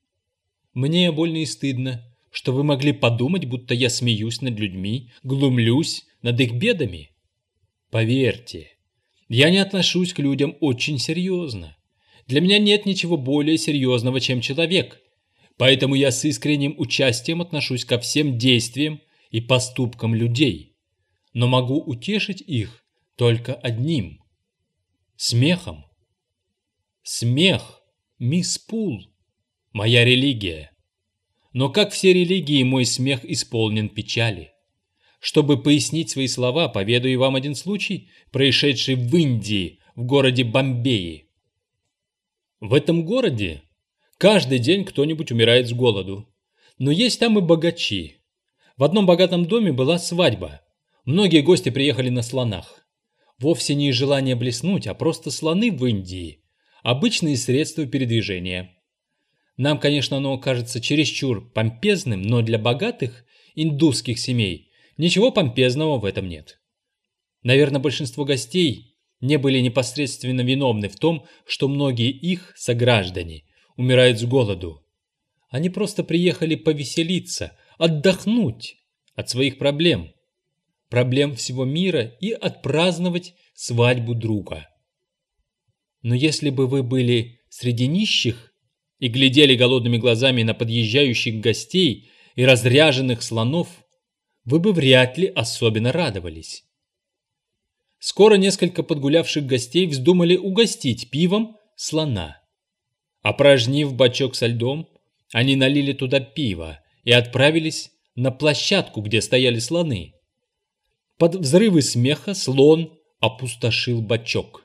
Мне больно и стыдно, что вы могли подумать, будто я смеюсь над людьми, глумлюсь над их бедами. Поверьте, я не отношусь к людям очень серьезно. Для меня нет ничего более серьезного, чем человек, поэтому я с искренним участием отношусь ко всем действиям и поступкам людей, но могу утешить их только одним – смехом. Смех, мисс Пул, моя религия. Но как все религии, мой смех исполнен печали. Чтобы пояснить свои слова, поведаю вам один случай, происшедший в Индии, в городе Бомбее. В этом городе каждый день кто-нибудь умирает с голоду. Но есть там и богачи. В одном богатом доме была свадьба. Многие гости приехали на слонах. Вовсе не из желания блеснуть, а просто слоны в Индии – обычные средства передвижения. Нам, конечно, оно кажется чересчур помпезным, но для богатых индусских семей ничего помпезного в этом нет. Наверное, большинство гостей не были непосредственно виновны в том, что многие их сограждане умирают с голоду. Они просто приехали повеселиться, отдохнуть от своих проблем всего мира и отпраздновать свадьбу друга. Но если бы вы были среди нищих и глядели голодными глазами на подъезжающих гостей и разряженных слонов, вы бы вряд ли особенно радовались. Скоро несколько подгулявших гостей вздумали угостить пивом слона. Опорожнив бачок со льдом, они налили туда пиво и отправились на площадку, где стояли слоны. Под взрывы смеха слон опустошил бачок.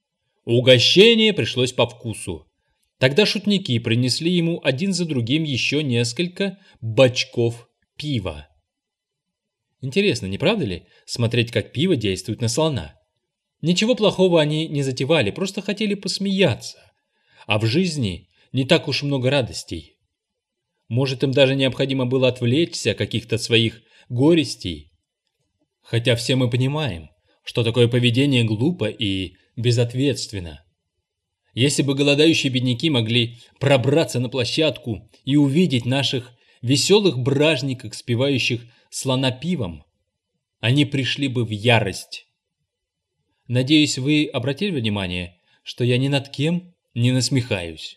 Угощение пришлось по вкусу. Тогда шутники принесли ему один за другим еще несколько бачков пива. Интересно, не правда ли, смотреть, как пиво действует на слона? Ничего плохого они не затевали, просто хотели посмеяться. А в жизни не так уж много радостей. Может, им даже необходимо было отвлечься от каких-то своих горестей. Хотя все мы понимаем, что такое поведение глупо и безответственно. Если бы голодающие бедняки могли пробраться на площадку и увидеть наших веселых бражников, спевающих слона пивом, они пришли бы в ярость. Надеюсь, вы обратили внимание, что я ни над кем не насмехаюсь.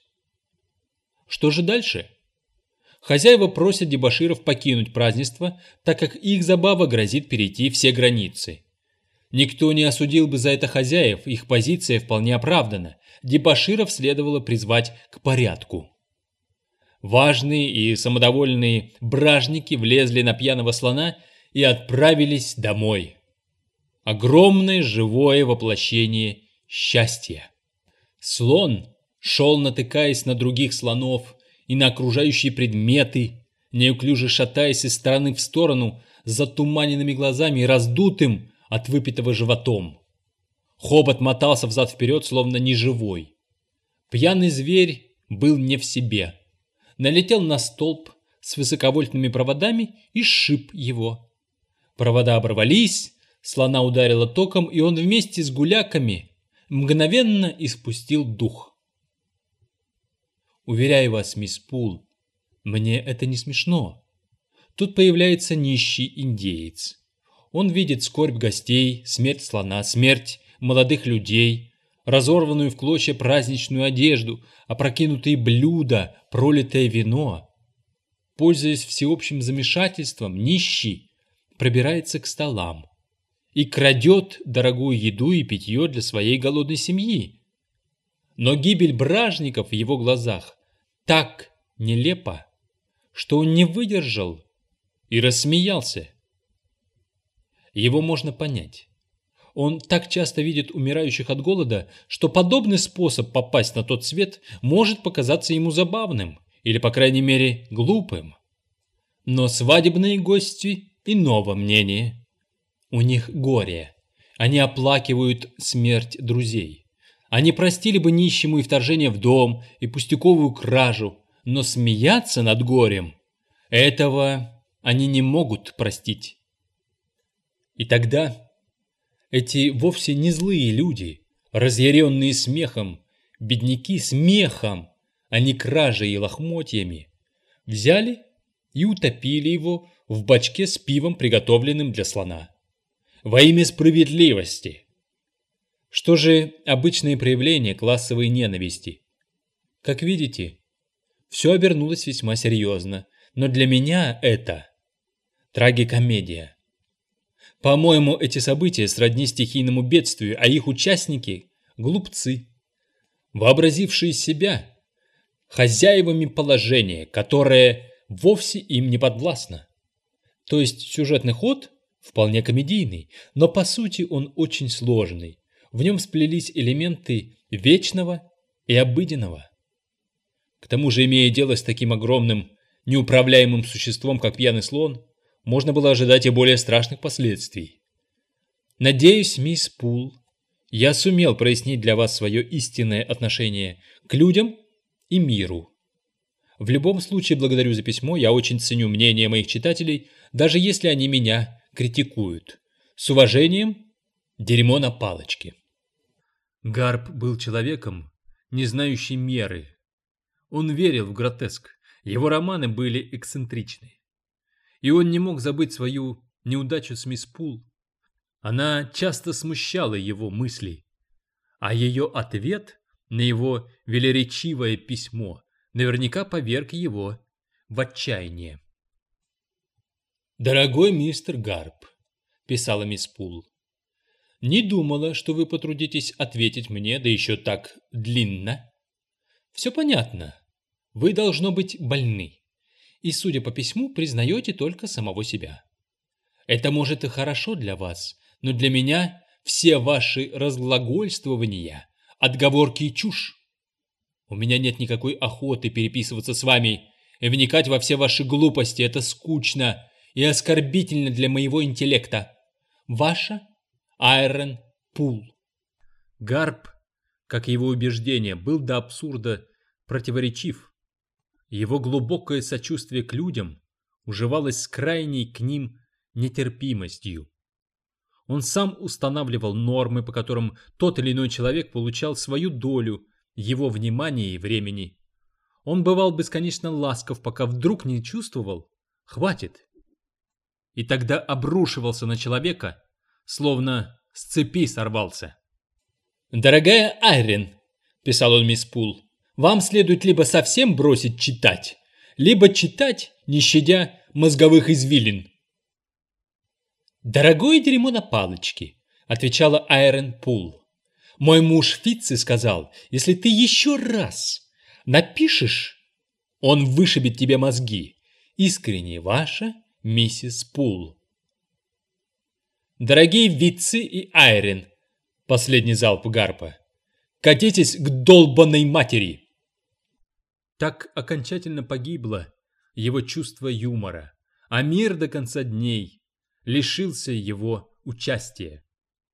Что же дальше? Хозяева просят дебоширов покинуть празднество, так как их забава грозит перейти все границы. Никто не осудил бы за это хозяев, их позиция вполне оправдана. Дебоширов следовало призвать к порядку. Важные и самодовольные бражники влезли на пьяного слона и отправились домой. Огромное живое воплощение счастья. Слон шел, натыкаясь на других слонов и на окружающие предметы, неуклюже шатаясь из стороны в сторону, с затуманенными глазами и раздутым от выпитого животом. Хобот мотался взад-вперед, словно неживой. Пьяный зверь был не в себе. Налетел на столб с высоковольтными проводами и сшиб его. Провода оборвались, слона ударило током, и он вместе с гуляками мгновенно испустил дух. Уверяю вас, мисс Пул, мне это не смешно. Тут появляется нищий индеец. Он видит скорбь гостей, смерть слона, смерть молодых людей, разорванную в клочья праздничную одежду, опрокинутые блюда, пролитое вино. Пользуясь всеобщим замешательством, нищий пробирается к столам и крадет дорогую еду и питье для своей голодной семьи. Но гибель бражников в его глазах так нелепа, что он не выдержал и рассмеялся. Его можно понять. Он так часто видит умирающих от голода, что подобный способ попасть на тот свет может показаться ему забавным или, по крайней мере, глупым. Но свадебные гости иного мнения. У них горе. Они оплакивают смерть друзей. Они простили бы нищему и вторжение в дом, и пустяковую кражу, но смеяться над горем – этого они не могут простить. И тогда эти вовсе не злые люди, разъяренные смехом, бедняки смехом, а не кражей и лохмотьями, взяли и утопили его в бачке с пивом, приготовленным для слона. Во имя справедливости. Что же обычные проявления классовой ненависти? Как видите, все обернулось весьма серьезно, но для меня это трагикомедия. По-моему, эти события сродни стихийному бедствию, а их участники – глупцы, вообразившие себя хозяевами положения, которое вовсе им не подвластно. То есть сюжетный ход вполне комедийный, но по сути он очень сложный. В нем сплелись элементы вечного и обыденного. К тому же, имея дело с таким огромным, неуправляемым существом, как пьяный слон, можно было ожидать и более страшных последствий. Надеюсь, мисс Пул, я сумел прояснить для вас свое истинное отношение к людям и миру. В любом случае, благодарю за письмо, я очень ценю мнение моих читателей, даже если они меня критикуют. С уважением, дерьмо на палочке. Гарп был человеком, не знающим меры. Он верил в гротеск, его романы были эксцентричны. И он не мог забыть свою неудачу с мисс Пул. Она часто смущала его мысли, а ее ответ на его велеречивое письмо наверняка поверг его в отчаяние. «Дорогой мистер Гарп», — писала мисс Пул, — «не думала, что вы потрудитесь ответить мне, да еще так длинно. Все понятно, вы, должно быть, больны. И, судя по письму, признаете только самого себя. Это может и хорошо для вас, но для меня все ваши разглагольствования, отговорки и чушь. У меня нет никакой охоты переписываться с вами и вникать во все ваши глупости, это скучно и оскорбительно для моего интеллекта. Ваша Айрон Пул». Гарп, как и его убеждения, был до абсурда противоречив. Его глубокое сочувствие к людям уживалось с крайней к ним нетерпимостью. Он сам устанавливал нормы, по которым тот или иной человек получал свою долю его внимания и времени. Он бывал бесконечно ласков, пока вдруг не чувствовал «хватит». И тогда обрушивался на человека, словно с цепи сорвался. «Дорогая Айрин», — писал он мисс Пул, — «вам следует либо совсем бросить читать, либо читать, не щадя мозговых извилин». «Дорогое дерьмо на палочке», — отвечала Айрон Пул. «Мой муж Фитци сказал, если ты еще раз напишешь, он вышибет тебе мозги. Искренне ваша миссис Пул». «Дорогие Витци и Айрон», последний залп Гарпа, «катитесь к долбанной матери!» Так окончательно погибло его чувство юмора, а мир до конца дней лишился его участия.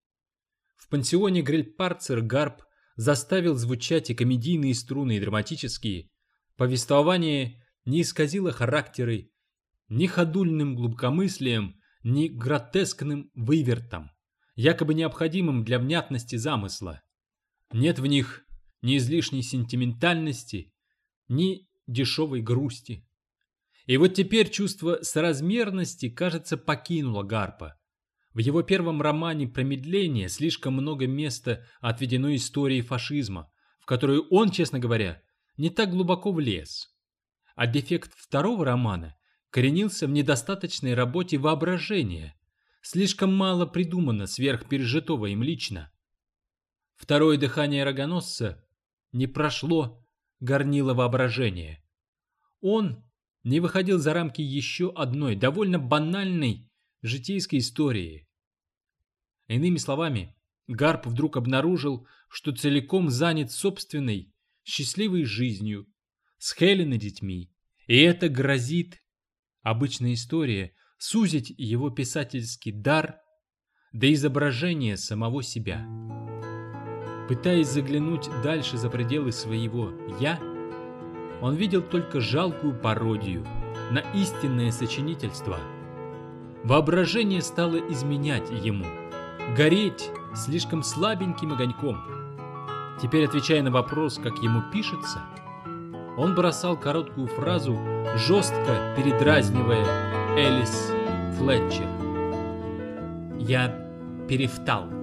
В пансионе Грильпарцер Гарп заставил звучать и комедийные струны, и драматические. Повествование не исказило характеры ни ходульным глубокомыслием, ни гротескным вывертом, якобы необходимым для внятности замысла. Нет в них ни излишней сентиментальности, ни дешевой грусти. И вот теперь чувство соразмерности, кажется, покинуло Гарпа. В его первом романе «Промедление» слишком много места отведено истории фашизма, в которую он, честно говоря, не так глубоко влез. А дефект второго романа коренился в недостаточной работе воображения. Слишком мало придумано сверхпережитого им лично. Второе дыхание рогоносца не прошло горнило воображения. Он не выходил за рамки еще одной, довольно банальной житейской истории. Иными словами, Гарп вдруг обнаружил, что целиком занят собственной счастливой жизнью, с Хелен и детьми, и это грозит, обычная история, сузить его писательский дар до изображения самого себя. Пытаясь заглянуть дальше за пределы своего «я», он видел только жалкую пародию на истинное сочинительство. Воображение стало изменять ему, гореть слишком слабеньким огоньком. Теперь, отвечая на вопрос, как ему пишется, он бросал короткую фразу, жестко передразнивая Элис Флетчер. «Я перевтал».